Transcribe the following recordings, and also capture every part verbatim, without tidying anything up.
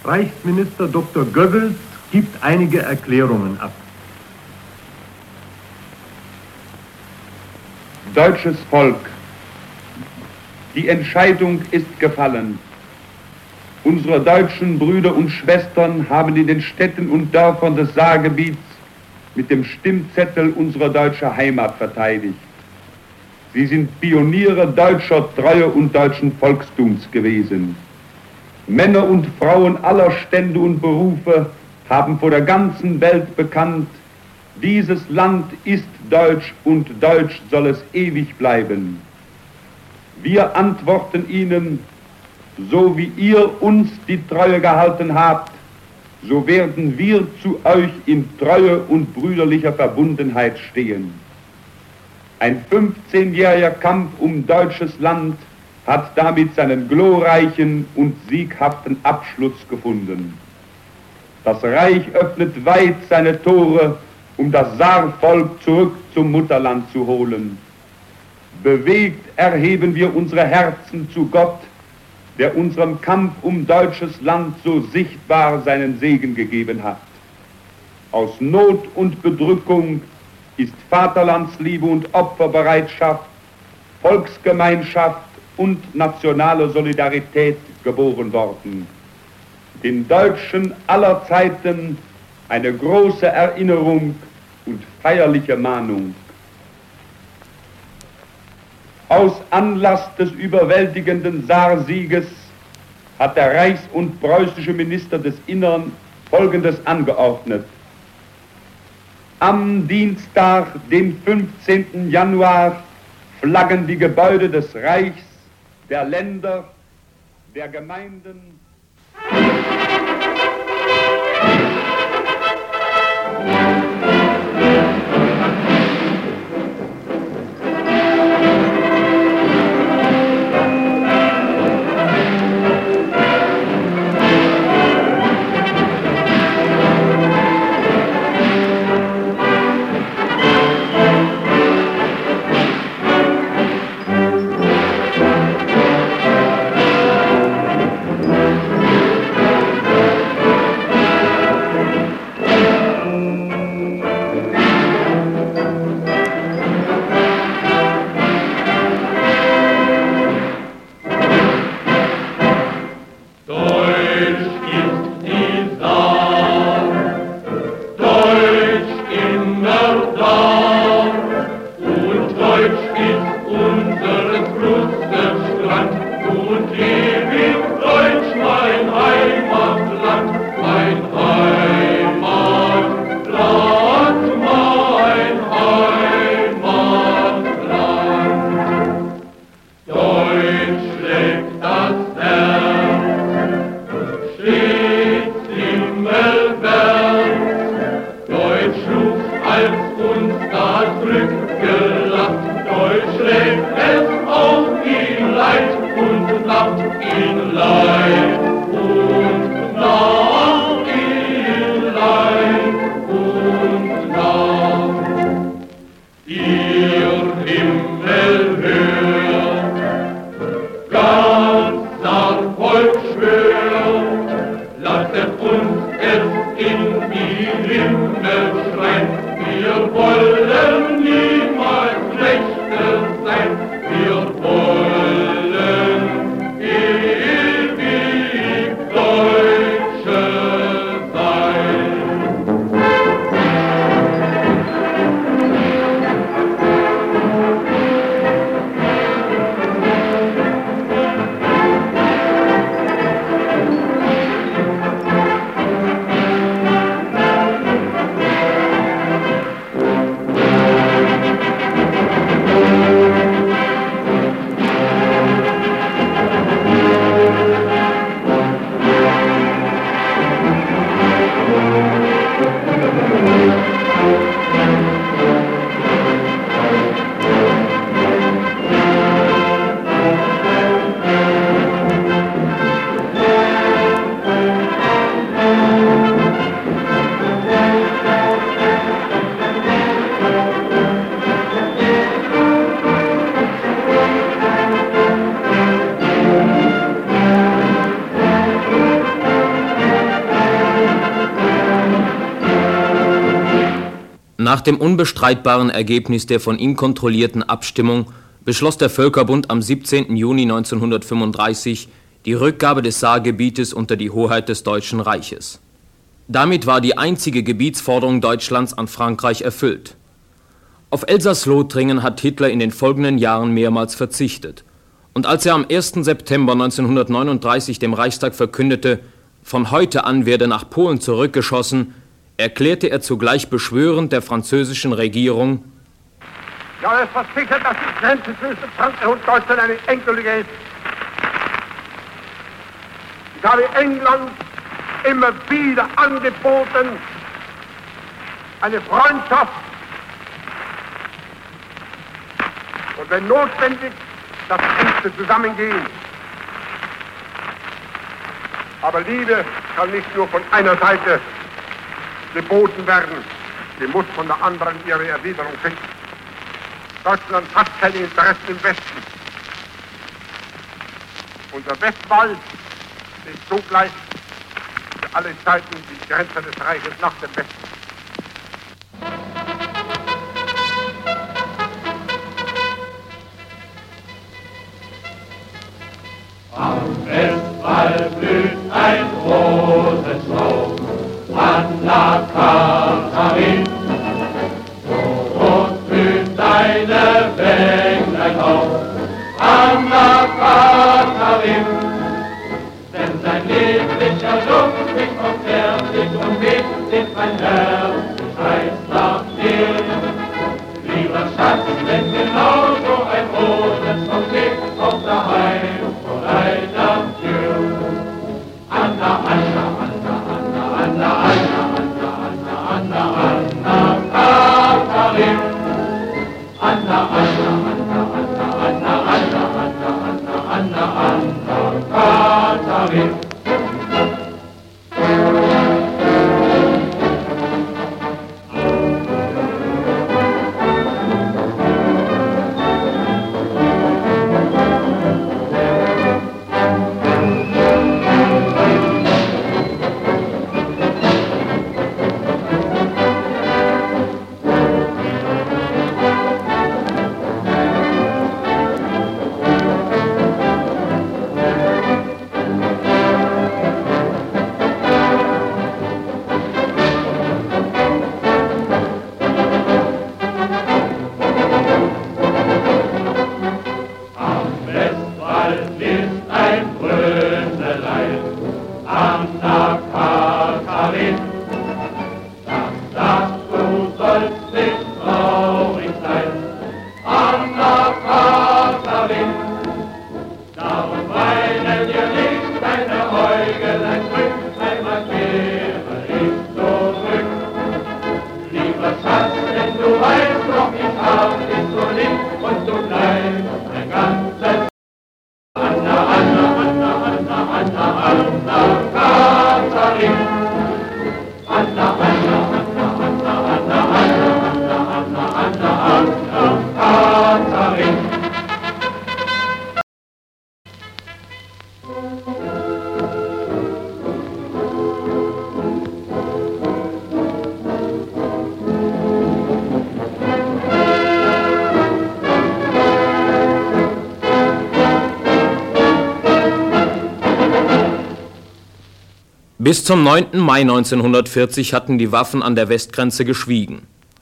Reichsminister Doktor Goebbels gibt einige Erklärungen ab. Deutsches Volk, die Entscheidung ist gefallen. Unsere deutschen Brüder und Schwestern haben in den Städten und Dörfern des Saargebiets mit dem Stimmzettel unsere deutsche Heimat verteidigt. Sie sind Pioniere deutscher Treue und deutschen Volkstums gewesen. Männer und Frauen aller Stände und Berufe haben vor der ganzen Welt bekannt, dieses Land ist deutsch und deutsch soll es ewig bleiben. Wir antworten ihnen, so wie ihr uns die Treue gehalten habt, so werden wir zu euch in Treue und brüderlicher Verbundenheit stehen. Ein fünfzehnjähriger Kampf um deutsches Land hat damit seinen glorreichen und sieghaften Abschluss gefunden. Das Reich öffnet weit seine Tore, um das Saarvolk zurück zum Mutterland zu holen. Bewegt erheben wir unsere Herzen zu Gott, der unserem Kampf um deutsches Land so sichtbar seinen Segen gegeben hat. Aus Not und Bedrückung ist Vaterlandsliebe und Opferbereitschaft, Volksgemeinschaft und nationale Solidarität geboren worden. Den Deutschen aller Zeiten eine große Erinnerung und feierliche Mahnung. Aus Anlass des überwältigenden Saarsieges hat der reichs- und preußische Minister des Innern Folgendes angeordnet. Am Dienstag, den fünfzehnten Januar, flaggen die Gebäude des Reichs, der Länder, der Gemeinden. Nach dem unbestreitbaren Ergebnis der von ihm kontrollierten Abstimmung beschloss der Völkerbund am siebzehnten Juni neunzehnhundertfünfunddreißig die Rückgabe des Saargebietes unter die Hoheit des Deutschen Reiches. Damit war die einzige Gebietsforderung Deutschlands an Frankreich erfüllt. Auf Elsass-Lothringen hat Hitler in den folgenden Jahren mehrmals verzichtet. Und als er am ersten September neunzehnhundertneununddreißig dem Reichstag verkündete, von heute an werde nach Polen zurückgeschossen, erklärte er zugleich beschwörend der französischen Regierung: Ja, es versichert, dass die Grenze zwischen Frankreich und Deutschland eine endgültige ist. Ich habe England immer wieder angeboten, eine Freundschaft und wenn notwendig, das engste Zusammengehen. Aber Liebe kann nicht nur von einer Seite geboten werden, sie muss von der anderen ihre Erwiderung finden. Deutschland hat keine Interessen im Westen. Unser Westwall ist zugleich für alle Zeiten die Grenze des Reiches nach dem Westen. Am Westwall blüht ein Rosenstrauch, Anna Katharin. So rot blüht deine Bänglein auf, Anna Katharin. Denn sein lieblicher Duft mich vom Zärtlich und mich ist mein Herz, ich weiß nach dir. Lieber Schatz, denn genau so ein Rosenstrauch liegt auf der Heim vor deiner Tür. Anna, Anna, Anna, Anna, Anna, Anna, Anna, Anna, Anna, Katharin. Anna, Anna, Anna, Anna, Anna, Anna, Anna, Anna, Anna, Katharin. Bis zum neunten Mai neunzehnhundertvierzig hatten die Waffen an der Westgrenze geschwiegen.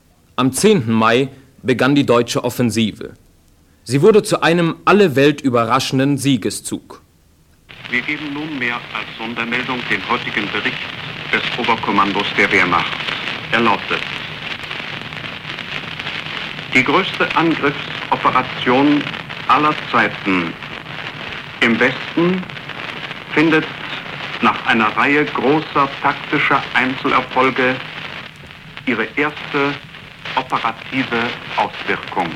Am zehnten Mai begann die deutsche Offensive. Sie wurde zu einem alle Welt überraschenden Siegeszug. Wir geben nunmehr als Sondermeldung den heutigen Bericht des Oberkommandos der Wehrmacht. Er lautet: Die größte Angriffsoperation aller Zeiten im Westen findet nach einer Reihe großer taktischer Einzelerfolge ihre erste operative Auswirkung.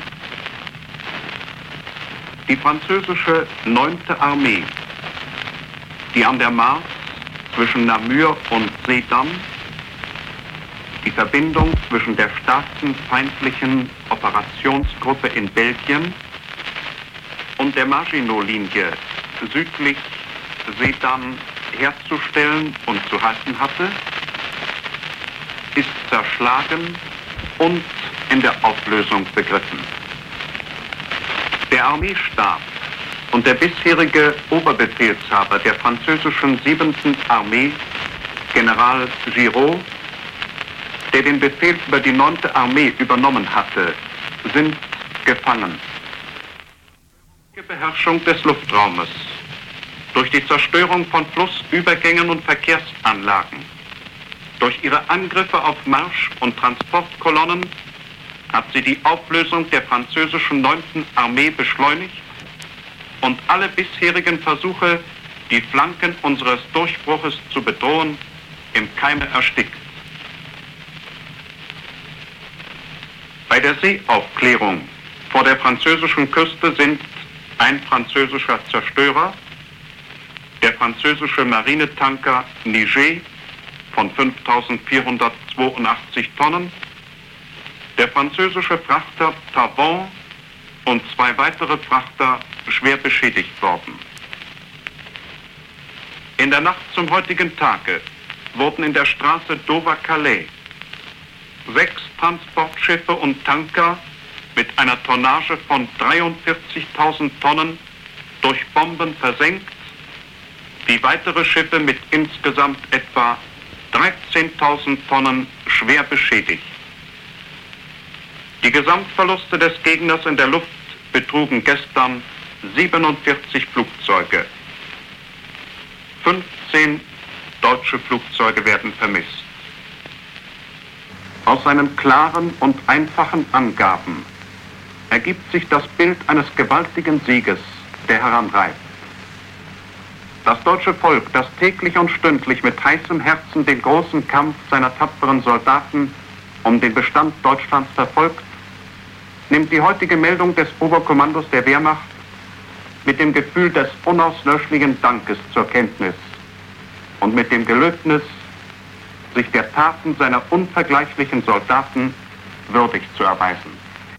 Die französische neunte Armee, die an der Maas zwischen Namur und Sedan die Verbindung zwischen der staatenfeindlichen Operationsgruppe in Belgien und der Maginot-Linie südlich Sedan herzustellen und zu halten hatte, ist zerschlagen und in der Auflösung begriffen. Der Armeestab und der bisherige Oberbefehlshaber der französischen siebenten Armee, General Giraud, der den Befehl über die neunte Armee übernommen hatte, sind gefallen. Die Beherrschung des Luftraumes durch die Zerstörung von Flussübergängen und Verkehrsanlagen, durch ihre Angriffe auf Marsch- und Transportkolonnen hat sie die Auflösung der französischen neunten Armee beschleunigt und alle bisherigen Versuche, die Flanken unseres Durchbruches zu bedrohen, im Keime erstickt. Bei der Seeaufklärung vor der französischen Küste sind ein französischer Zerstörer, der französische Marinetanker Niger von fünftausendvierhundertzweiundachtzig Tonnen, der französische Frachter Tavon und zwei weitere Frachter schwer beschädigt worden. In der Nacht zum heutigen Tage wurden in der Straße Dover-Calais sechs Transportschiffe und Tanker mit einer Tonnage von dreiundvierzigtausend Tonnen durch Bomben versenkt, wie weitere Schiffe mit insgesamt etwa dreizehntausend Tonnen schwer beschädigt. Die Gesamtverluste des Gegners in der Luft betrugen gestern siebenundvierzig Flugzeuge. fünfzehn deutsche Flugzeuge werden vermisst. Aus seinen klaren und einfachen Angaben ergibt sich das Bild eines gewaltigen Sieges, der heranreift. Das deutsche Volk, das täglich und stündlich mit heißem Herzen den großen Kampf seiner tapferen Soldaten um den Bestand Deutschlands verfolgt, nimmt die heutige Meldung des Oberkommandos der Wehrmacht mit dem Gefühl des unauslöschlichen Dankes zur Kenntnis und mit dem Gelöbnis, sich der Taten seiner unvergleichlichen Soldaten würdig zu erweisen.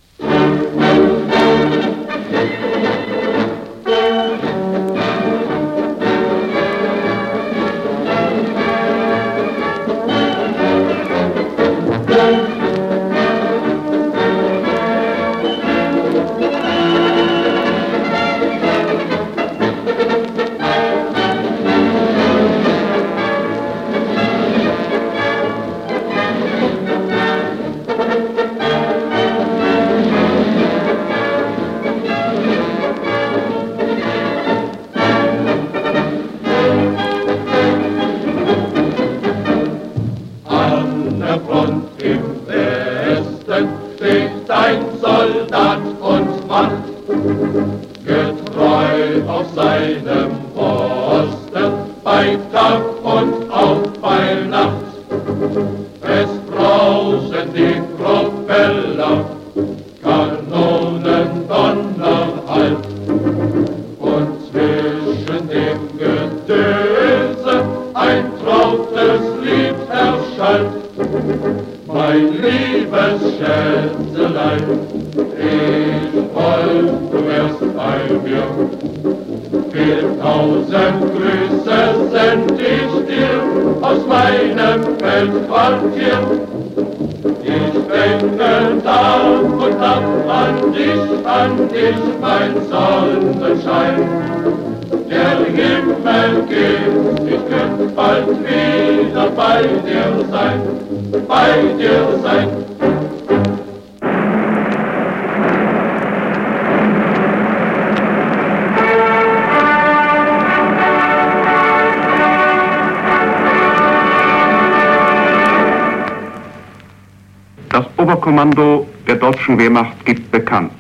Das Oberkommando der deutschen Wehrmacht gibt bekannt: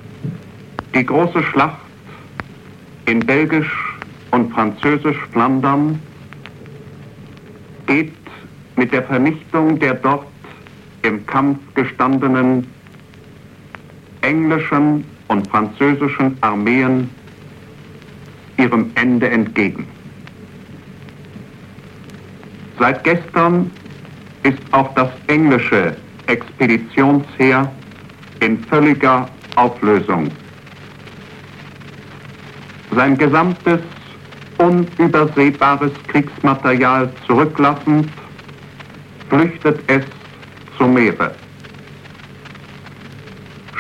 Die große Schlacht in Belgisch und Französisch Flandern geht mit der Vernichtung der dort im Kampf gestandenen englischen und französischen Armeen ihrem Ende entgegen. Seit gestern ist auch das englische Expeditionsheer in völliger Auflösung. Sein gesamtes unübersehbares Kriegsmaterial zurücklassend, flüchtet es zum Meere.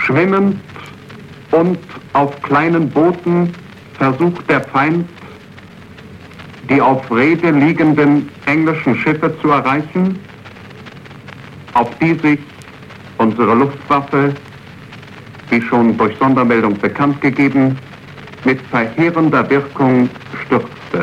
Schwimmend und auf kleinen Booten versucht der Feind, die auf Reede liegenden englischen Schiffe zu erreichen, auf die sich unsere Luftwaffe, wie schon durch Sondermeldung bekannt gegeben, mit verheerender Wirkung stürzte.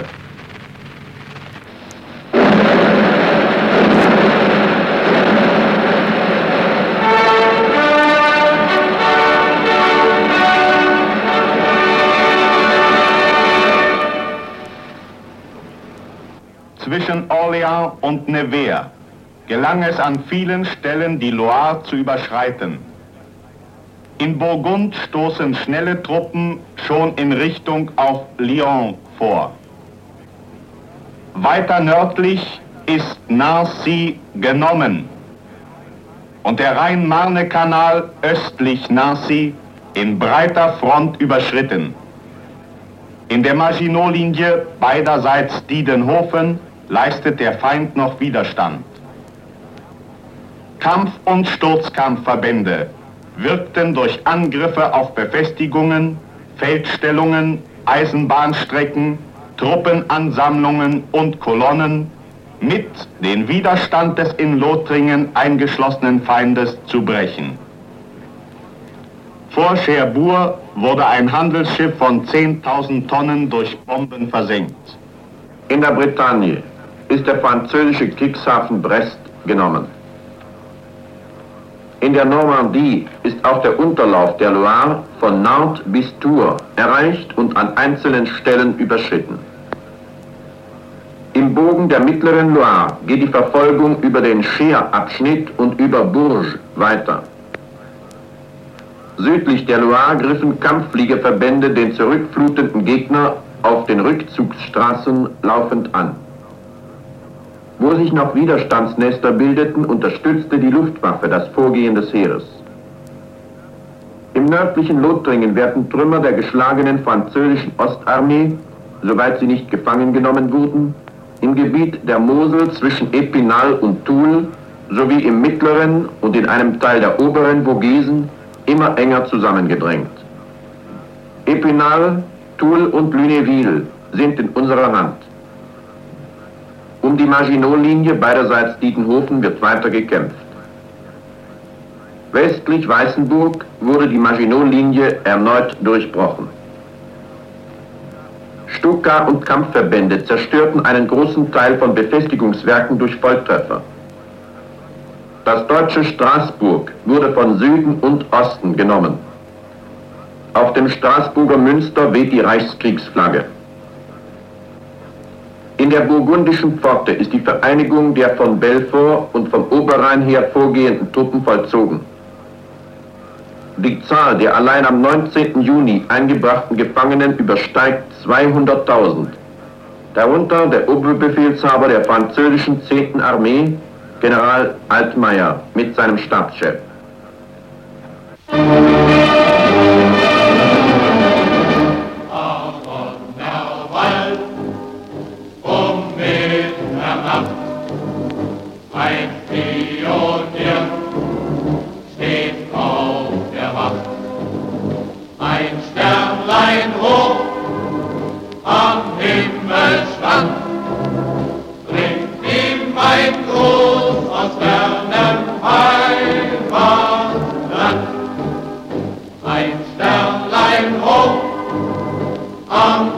Zwischen Orléans und Nevers gelang es an vielen Stellen, die Loire zu überschreiten. In Burgund stoßen schnelle Truppen schon in Richtung auf Lyon vor. Weiter nördlich ist Nancy genommen und der Rhein-Marne-Kanal östlich Nancy in breiter Front überschritten. In der Maginot-Linie beiderseits Diedenhofen leistet der Feind noch Widerstand. Kampf- und Sturzkampfverbände wirkten durch Angriffe auf Befestigungen, Feldstellungen, Eisenbahnstrecken, Truppenansammlungen und Kolonnen mit, den Widerstand des in Lothringen eingeschlossenen Feindes zu brechen. Vor Cherbourg wurde ein Handelsschiff von zehntausend Tonnen durch Bomben versenkt. In der Bretagne ist der französische Kriegshafen Brest genommen. In der Normandie ist auch der Unterlauf der Loire von Nantes bis Tours erreicht und an einzelnen Stellen überschritten. Im Bogen der mittleren Loire geht die Verfolgung über den Cher-Abschnitt und über Bourges weiter. Südlich der Loire griffen Kampffliegerverbände den zurückflutenden Gegner auf den Rückzugsstraßen laufend an. Wo sich noch Widerstandsnester bildeten, unterstützte die Luftwaffe das Vorgehen des Heeres. Im nördlichen Lothringen werden Trümmer der geschlagenen französischen Ostarmee, soweit sie nicht gefangen genommen wurden, im Gebiet der Mosel zwischen Epinal und Toul sowie im mittleren und in einem Teil der oberen Vogesen immer enger zusammengedrängt. Epinal, Toul und Lunéville sind in unserer Hand. Um die Maginot-Linie beiderseits Diedenhofen wird weiter gekämpft. Westlich Weißenburg wurde die Maginot-Linie erneut durchbrochen. Stuka und Kampfverbände zerstörten einen großen Teil von Befestigungswerken durch Volltreffer. Das deutsche Straßburg wurde von Süden und Osten genommen. Auf dem Straßburger Münster weht die Reichskriegsflagge. In der burgundischen Pforte ist die Vereinigung der von Belfort und vom Oberrhein her vorgehenden Truppen vollzogen. Die Zahl der allein am neunzehnten Juni eingebrachten Gefangenen übersteigt zweihunderttausend. Darunter der Oberbefehlshaber der französischen zehnten Armee, General Altmaier, mit seinem Stabschef. Ein Pionier steht auf der Wacht, ein Sternlein hoch am Himmelsrand, bringt ihm ein Gruß aus fernem Heimatland. Ein Sternlein hoch am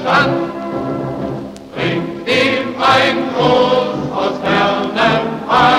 Himmelsrand, bringt ihm ein Gruß aus fernem Heimatland.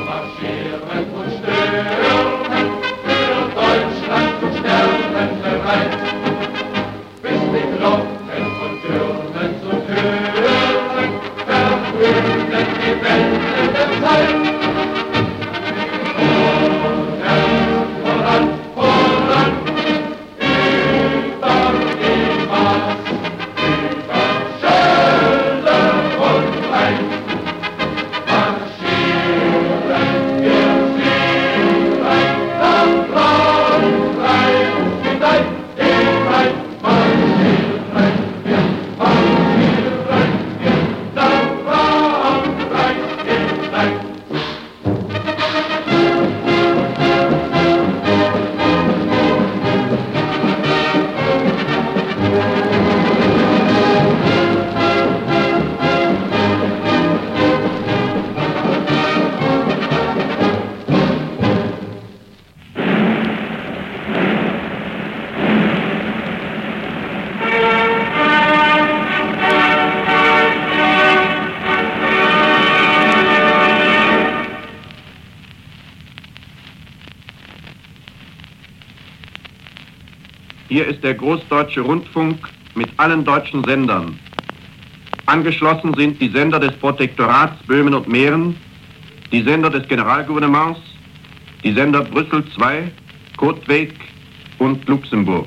marschieren und stürmen, für Deutschland zu sterben bereit, bis die Glocken von Türmen zu Türmen verkünden die Wende der Zeit. Voran, voran, über die Maas, über Schilde und Rhein, marschieren wir siegreich nach Frankreich hinein, hinein, marschieren wir, marschieren wir nach Frankreich hinein. Hier ist der Großdeutsche Rundfunk mit allen deutschen Sendern. Angeschlossen sind die Sender des Protektorats Böhmen und Mähren, die Sender des Generalgouvernements, die Sender Brüssel zwei, Kotwijk und Luxemburg.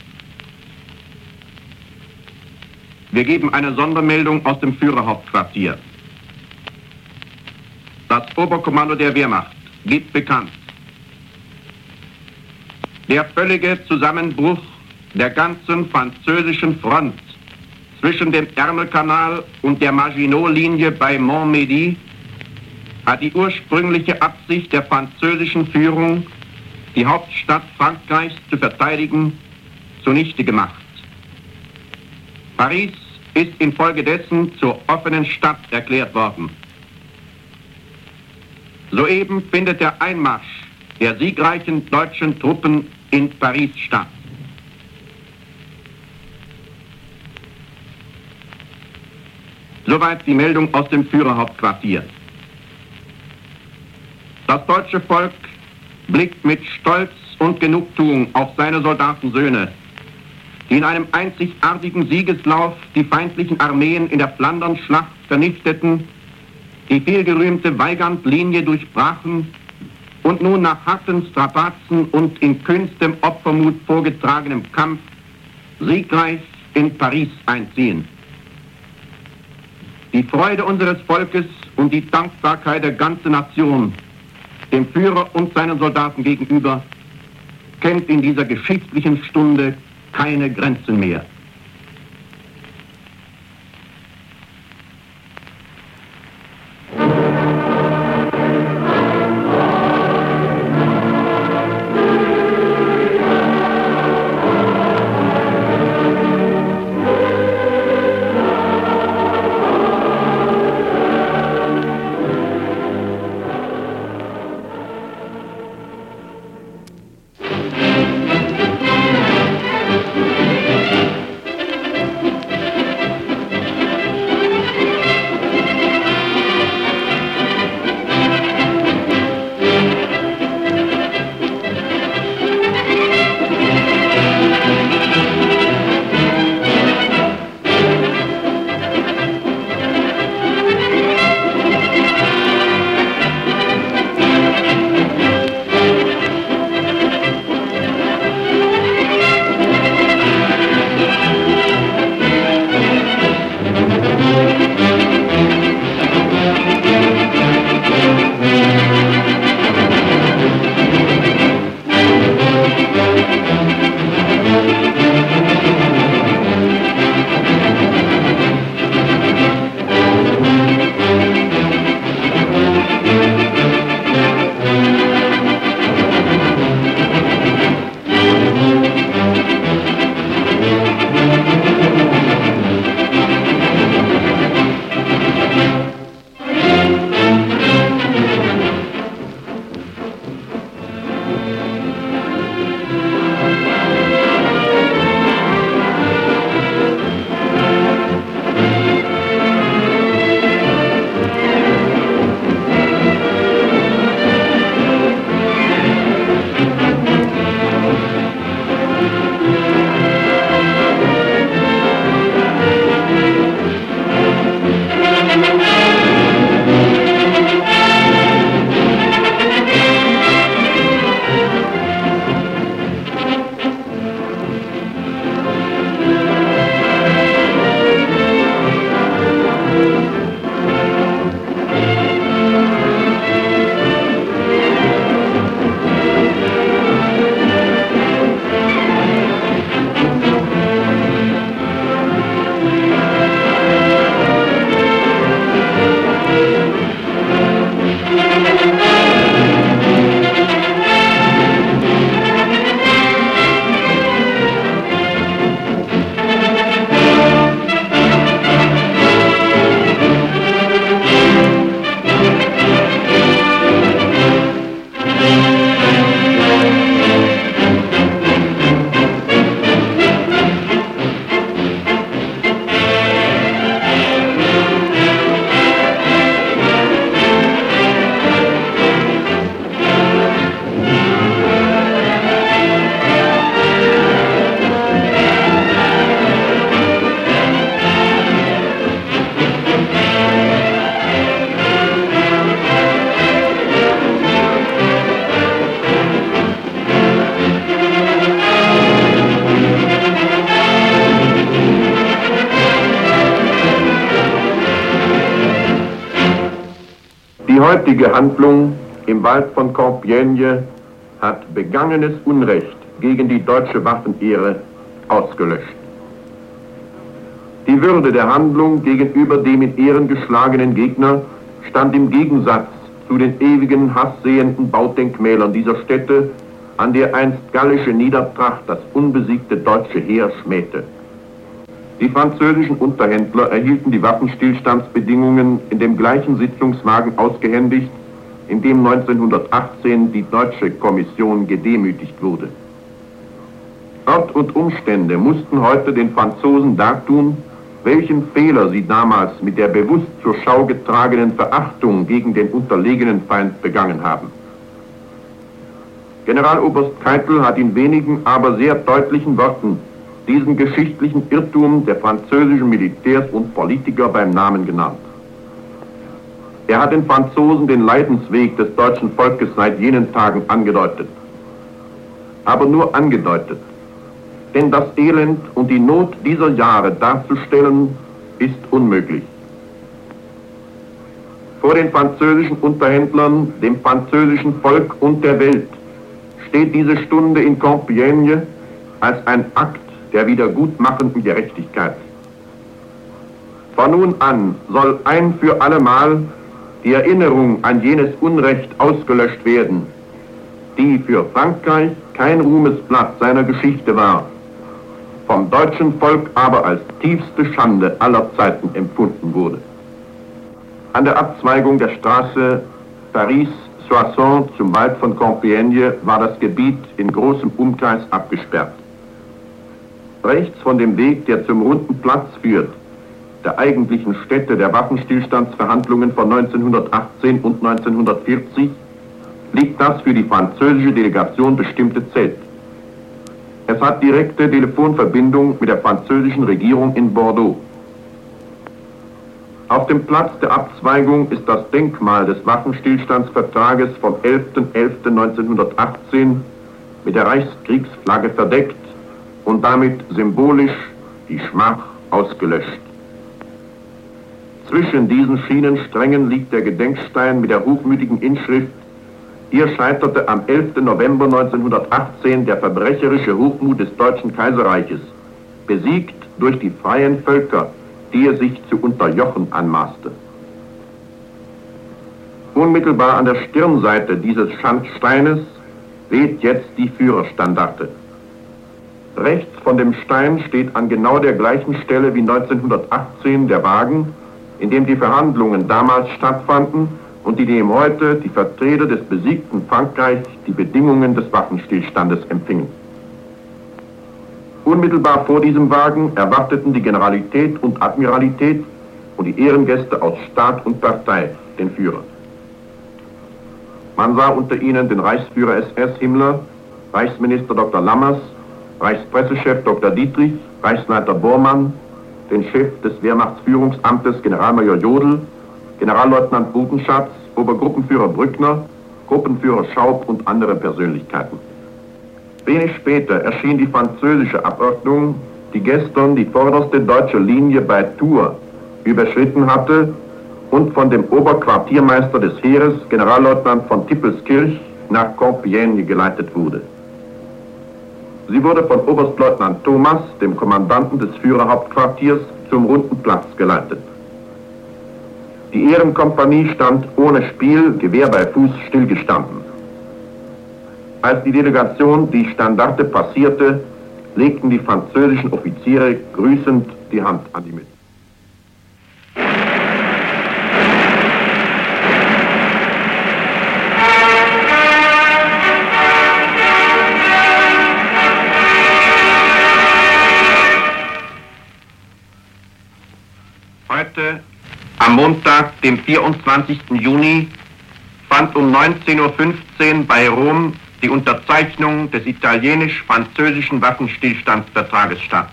Wir geben eine Sondermeldung aus dem Führerhauptquartier. Das Oberkommando der Wehrmacht gibt bekannt: Der völlige Zusammenbruch der ganzen französischen Front zwischen dem Ärmelkanal und der Maginot-Linie bei Montmedy hat die ursprüngliche Absicht der französischen Führung, die Hauptstadt Frankreichs zu verteidigen, zunichte gemacht. Paris ist infolgedessen zur offenen Stadt erklärt worden. Soeben findet der Einmarsch der siegreichen deutschen Truppen in Paris statt. Soweit die Meldung aus dem Führerhauptquartier. Das deutsche Volk blickt mit Stolz und Genugtuung auf seine Soldatensöhne, die in einem einzigartigen Siegeslauf die feindlichen Armeen in der Flandernschlacht vernichteten, die vielgerühmte Weigand-Linie durchbrachen und nun nach harten Strapazen und in kühnstem Opfermut vorgetragenem Kampf siegreich in Paris einziehen. Die Freude unseres Volkes und die Dankbarkeit der ganzen Nation dem Führer und seinen Soldaten gegenüber kennt in dieser geschichtlichen Stunde keine Grenzen mehr. heutige Handlung im Wald von Compiègne hat begangenes Unrecht gegen die deutsche Waffenehre ausgelöscht. Die Würde der Handlung gegenüber dem in Ehren geschlagenen Gegner stand im Gegensatz zu den ewigen hasssehenden Baudenkmälern dieser Stätte, an der einst gallische Niedertracht das unbesiegte deutsche Heer schmähte. Die französischen Unterhändler erhielten die Waffenstillstandsbedingungen in dem gleichen Sitzungswagen ausgehändigt, in dem neunzehnhundertachtzehn die deutsche Kommission gedemütigt wurde. Ort und Umstände mussten heute den Franzosen dartun, welchen Fehler sie damals mit der bewusst zur Schau getragenen Verachtung gegen den unterlegenen Feind begangen haben. Generaloberst Keitel hat in wenigen, aber sehr deutlichen Worten diesen geschichtlichen Irrtum der französischen Militärs und Politiker beim Namen genannt. Er hat den Franzosen den Leidensweg des deutschen Volkes seit jenen Tagen angedeutet. Aber nur angedeutet. Denn das Elend und die Not dieser Jahre darzustellen, ist unmöglich. Vor den französischen Unterhändlern, dem französischen Volk und der Welt steht diese Stunde in Compiègne als ein Akt der wiedergutmachenden Gerechtigkeit. Von nun an soll ein für allemal die Erinnerung an jenes Unrecht ausgelöscht werden, die für Frankreich kein Ruhmesblatt seiner Geschichte war, vom deutschen Volk aber als tiefste Schande aller Zeiten empfunden wurde. An der Abzweigung der Straße Paris-Soissons zum Wald von Compiègne war das Gebiet in großem Umkreis abgesperrt. Rechts von dem Weg, der zum Runden Platz führt, der eigentlichen Stätte der Waffenstillstandsverhandlungen von neunzehnhundertachtzehn und neunzehnhundertvierzig, liegt das für die französische Delegation bestimmte Zelt. Es hat direkte Telefonverbindung mit der französischen Regierung in Bordeaux. Auf dem Platz der Abzweigung ist das Denkmal des Waffenstillstandsvertrages vom elften elften neunzehnhundertachtzehn mit der Reichskriegsflagge verdeckt und damit symbolisch die Schmach ausgelöscht. Zwischen diesen Schienensträngen liegt der Gedenkstein mit der hochmütigen Inschrift: Hier scheiterte am elften November neunzehnhundertachtzehn der verbrecherische Hochmut des Deutschen Kaiserreiches, besiegt durch die freien Völker, die er sich zu unterjochen anmaßte. Unmittelbar an der Stirnseite dieses Schandsteines weht jetzt die Führerstandarte. Rechts von dem Stein steht an genau der gleichen Stelle wie neunzehnhundertachtzehn der Wagen, in dem die Verhandlungen damals stattfanden und in dem heute die Vertreter des besiegten Frankreich die Bedingungen des Waffenstillstandes empfingen. Unmittelbar vor diesem Wagen erwarteten die Generalität und Admiralität und die Ehrengäste aus Staat und Partei den Führer. Man sah unter ihnen den Reichsführer S S Himmler, Reichsminister Doktor Lammers, Reichspressechef Doktor Dietrich, Reichsleiter Bormann, den Chef des Wehrmachtsführungsamtes Generalmajor Jodl, Generalleutnant Butenschatz, Obergruppenführer Brückner, Gruppenführer Schaub und andere Persönlichkeiten. Wenig später erschien die französische Abordnung, die gestern die vorderste deutsche Linie bei Tours überschritten hatte und von dem Oberquartiermeister des Heeres, Generalleutnant von Tippelskirch, nach Compiègne geleitet wurde. Sie wurde von Oberstleutnant Thomas, dem Kommandanten des Führerhauptquartiers, zum Runden Platz geleitet. Die Ehrenkompanie stand ohne Spiel, Gewehr bei Fuß, stillgestanden. Als die Delegation die Standarte passierte, legten die französischen Offiziere grüßend die Hand an die Mütze. Heute, am Montag, dem vierundzwanzigsten Juni, fand um neunzehn Uhr fünfzehn bei Rom die Unterzeichnung des italienisch-französischen Waffenstillstandsvertrages statt.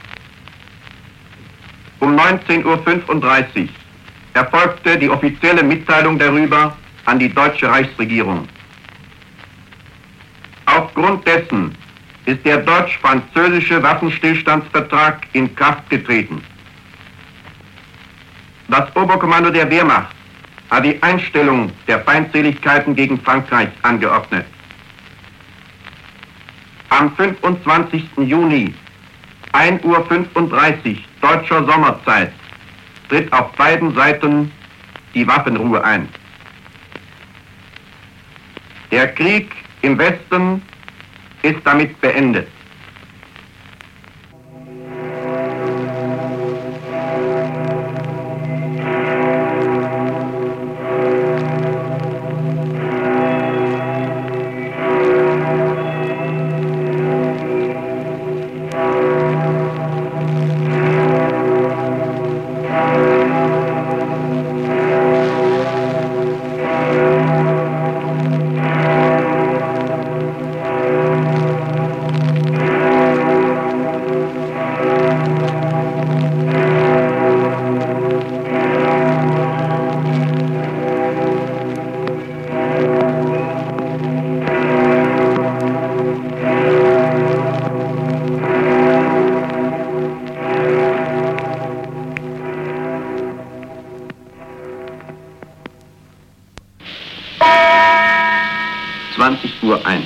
Um neunzehn Uhr fünfunddreißig erfolgte die offizielle Mitteilung darüber an die deutsche Reichsregierung. Aufgrund dessen ist der deutsch-französische Waffenstillstandsvertrag in Kraft getreten. Das Oberkommando der Wehrmacht hat die Einstellung der Feindseligkeiten gegen Frankreich angeordnet. Am fünfundzwanzigsten Juni, ein Uhr fünfunddreißig deutscher Sommerzeit, tritt auf beiden Seiten die Waffenruhe ein. Der Krieg im Westen ist damit beendet. zwanzig Uhr eins.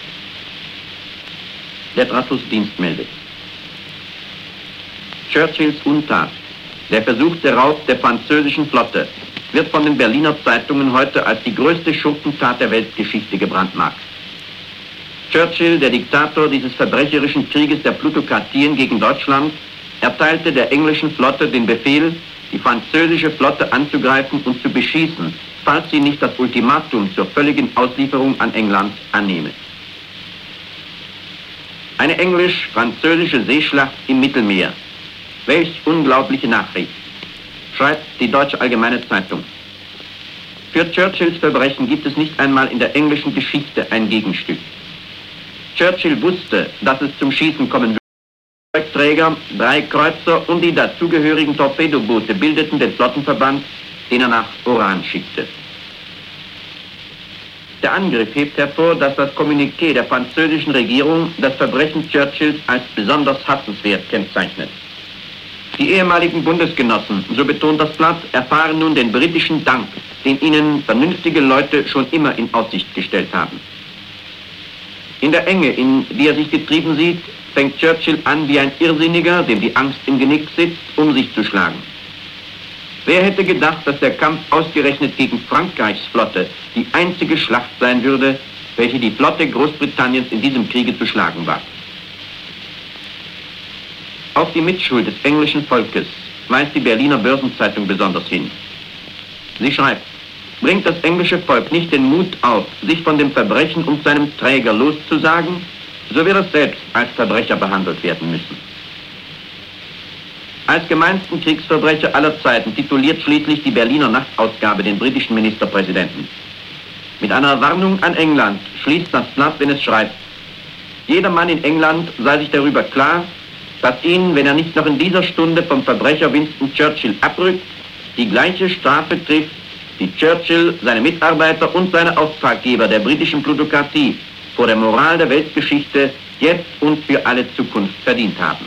Der Drahtlosdienst meldet. Churchills Untat, der versuchte Raub der französischen Flotte, wird von den Berliner Zeitungen heute als die größte Schurkentat der Weltgeschichte gebrandmarkt. Churchill, der Diktator dieses verbrecherischen Krieges der Plutokratien gegen Deutschland, erteilte der englischen Flotte den Befehl, die französische Flotte anzugreifen und zu beschießen, falls sie nicht das Ultimatum zur völligen Auslieferung an England annehme. Eine englisch-französische Seeschlacht im Mittelmeer. Welch unglaubliche Nachricht, schreibt die Deutsche Allgemeine Zeitung. Für Churchills Verbrechen gibt es nicht einmal in der englischen Geschichte ein Gegenstück. Churchill wusste, dass es zum Schießen kommen würde. Träger, drei Kreuzer und die dazugehörigen Torpedoboote bildeten den Flottenverband, den er nach Oran schickte. Der Angriff hebt hervor, dass das Kommuniqué der französischen Regierung das Verbrechen Churchills als besonders hassenswert kennzeichnet. Die ehemaligen Bundesgenossen, so betont das Blatt, erfahren nun den britischen Dank, den ihnen vernünftige Leute schon immer in Aussicht gestellt haben. In der Enge, in die er sich getrieben sieht, fängt Churchill an, wie ein Irrsinniger, dem die Angst im Genick sitzt, um sich zu schlagen. Wer hätte gedacht, dass der Kampf ausgerechnet gegen Frankreichs Flotte die einzige Schlacht sein würde, welche die Flotte Großbritanniens in diesem Kriege zu schlagen wagt? Auf die Mitschuld des englischen Volkes weist die Berliner Börsenzeitung besonders hin. Sie schreibt, bringt das englische Volk nicht den Mut auf, sich von dem Verbrechen und seinem Träger loszusagen, so wird es selbst als Verbrecher behandelt werden müssen. Als gemeinsten Kriegsverbrecher aller Zeiten tituliert schließlich die Berliner Nachtausgabe den britischen Ministerpräsidenten. Mit einer Warnung an England schließt das Blatt, wenn es schreibt, jeder Mann in England sei sich darüber klar, dass ihn, wenn er nicht noch in dieser Stunde vom Verbrecher Winston Churchill abrückt, die gleiche Strafe trifft, die Churchill, seine Mitarbeiter und seine Auftraggeber der britischen Plutokratie vor der Moral der Weltgeschichte jetzt und für alle Zukunft verdient haben.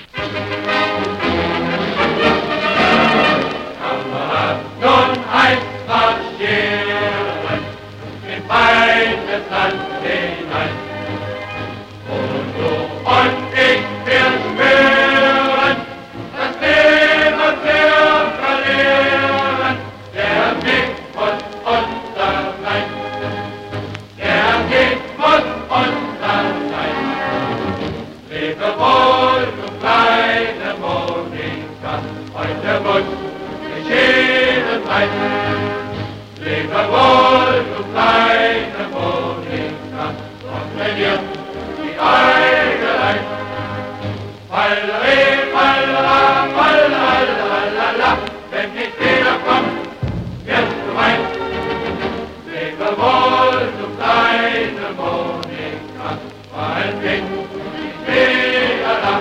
Nun heißt marschieren, in feindes Land hinein. Und du und ich, wir spüren, dass niemand wir verlieren. Der Weg muss unser sein, der Weg muss unser sein. Lebe wohl, du kleine Monika, heute muss geschehen sein. Lebe wohl, du kleine Monika, trockne dir die Äugelein. Fallere, fallera, fallalala, wenn nicht jeder kommt, wirst du mein. Lebe wohl, du kleine Monika, weil bin ich wieder da.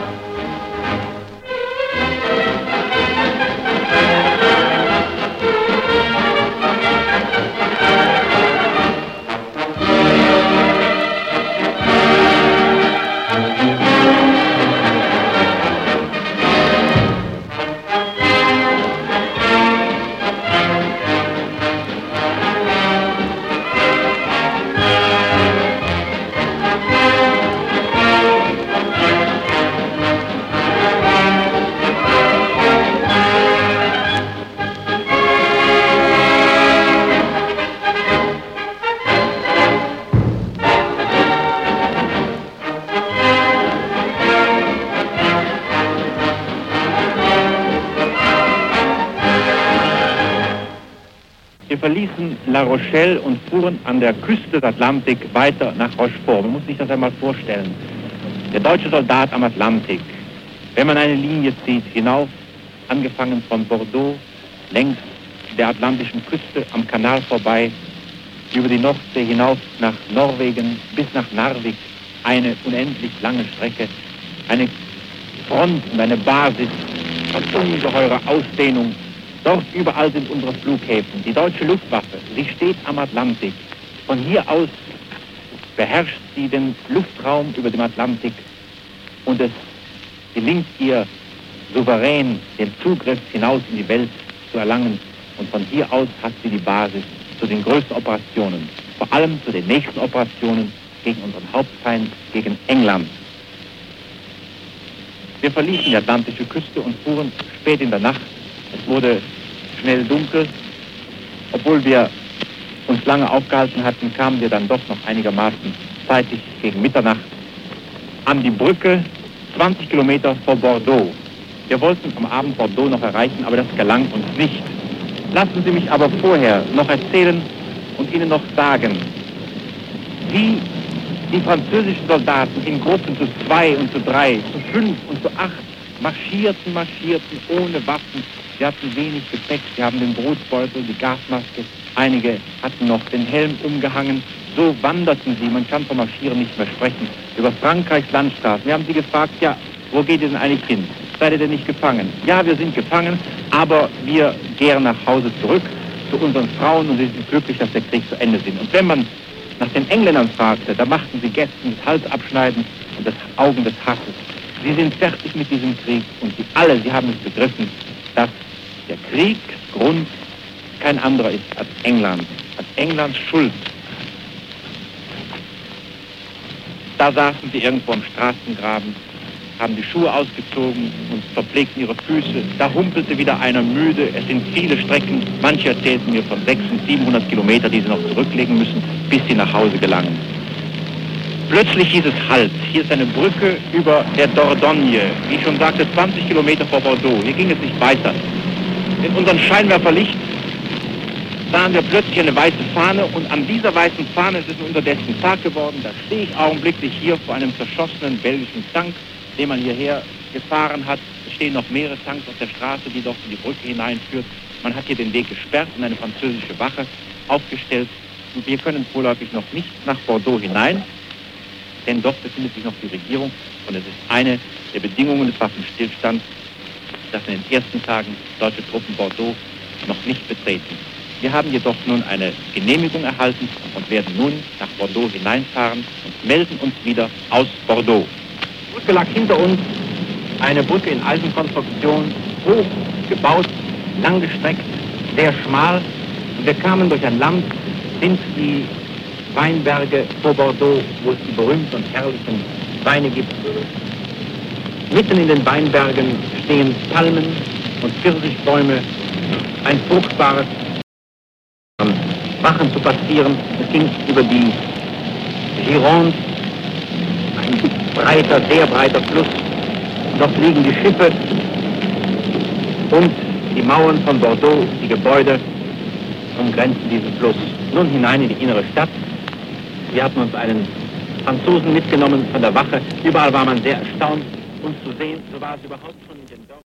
verließen La Rochelle und fuhren an der Küste des Atlantik weiter nach Rochefort. Man muss sich das einmal vorstellen. Der deutsche Soldat am Atlantik, wenn man eine Linie zieht, hinauf, angefangen von Bordeaux, längs der atlantischen Küste am Kanal vorbei, über die Nordsee hinauf nach Norwegen bis nach Narvik, eine unendlich lange Strecke, eine Front und eine Basis von ungeheurer Ausdehnung. Dort überall sind unsere Flughäfen. Die deutsche Luftwaffe, sie steht am Atlantik. Von hier aus beherrscht sie den Luftraum über dem Atlantik und es gelingt ihr souverän den Zugriff hinaus in die Welt zu erlangen. Und von hier aus hat sie die Basis zu den größten Operationen, vor allem zu den nächsten Operationen gegen unseren Hauptfeind, gegen England. Wir verließen die atlantische Küste und fuhren spät in der Nacht. Es wurde schnell dunkel. Obwohl wir uns lange aufgehalten hatten, kamen wir dann doch noch einigermaßen zeitig gegen Mitternacht an die Brücke, zwanzig Kilometer vor Bordeaux. Wir wollten am Abend Bordeaux noch erreichen, aber das gelang uns nicht. Lassen Sie mich aber vorher noch erzählen und Ihnen noch sagen, wie die französischen Soldaten in Gruppen zu zwei und zu drei, zu fünf und zu acht marschierten, marschierten ohne Waffen. Sie hatten wenig Gepäck, sie haben den Brotbeutel, die Gasmaske, einige hatten noch den Helm umgehangen. So wanderten sie, man kann vom Marschieren nicht mehr sprechen, über Frankreichs Landstraßen. Wir haben sie gefragt, ja, wo geht ihr denn eigentlich hin? Seid ihr denn nicht gefangen? Ja, wir sind gefangen, aber wir gehen nach Hause zurück zu unseren Frauen und sie sind glücklich, dass der Krieg zu Ende ist. Und wenn man nach den Engländern fragte, da machten sie Gästen das Halsabschneiden und das Augen des Hasses. Sie sind fertig mit diesem Krieg und sie alle, sie haben es begriffen, dass der Kriegsgrund kein anderer ist als England, als Englands Schuld. Da saßen sie irgendwo am Straßengraben, haben die Schuhe ausgezogen und verpflegten ihre Füße. Da humpelte wieder einer müde. Es sind viele Strecken. Manche erzählten mir von sechshundert und siebenhundert Kilometer, die sie noch zurücklegen müssen, bis sie nach Hause gelangen. Plötzlich hieß es Halt. Hier ist eine Brücke über der Dordogne. Wie ich schon sagte, zwanzig Kilometer vor Bordeaux. Hier ging es nicht weiter. In unserem Scheinwerferlicht sahen wir plötzlich eine weiße Fahne und an dieser weißen Fahne ist es unterdessen Tag geworden. Da stehe ich augenblicklich hier vor einem zerschossenen belgischen Tank, den man hierher gefahren hat. Es stehen noch mehrere Tanks auf der Straße, die dort in die Brücke hineinführt. Man hat hier den Weg gesperrt und eine französische Wache aufgestellt. Und wir können vorläufig noch nicht nach Bordeaux hinein, denn dort befindet sich noch die Regierung. Und es ist eine der Bedingungen des Waffenstillstands, dass in den ersten Tagen deutsche Truppen Bordeaux noch nicht betreten. Wir haben jedoch nun eine Genehmigung erhalten und werden nun nach Bordeaux hineinfahren und melden uns wieder aus Bordeaux. Die Brücke lag hinter uns, eine Brücke in Eisenkonstruktion, hoch gebaut, langgestreckt, sehr schmal. Und wir kamen durch ein Land, sind die Weinberge vor Bordeaux, wo es die berühmten und herrlichen Weine gibt. Mitten in den Weinbergen stehen Palmen und Pfirsichbäume, ein fruchtbares Wachen zu passieren. Es ging über die Gironde, ein breiter, sehr breiter Fluss. Dort liegen die Schiffe und die Mauern von Bordeaux, die Gebäude umgrenzen diesen Fluss. Nun hinein in die innere Stadt. Wir hatten uns einen Franzosen mitgenommen von der Wache. Überall war man sehr erstaunt, uns zu sehen. So war es überhaupt schon in den Dörfern.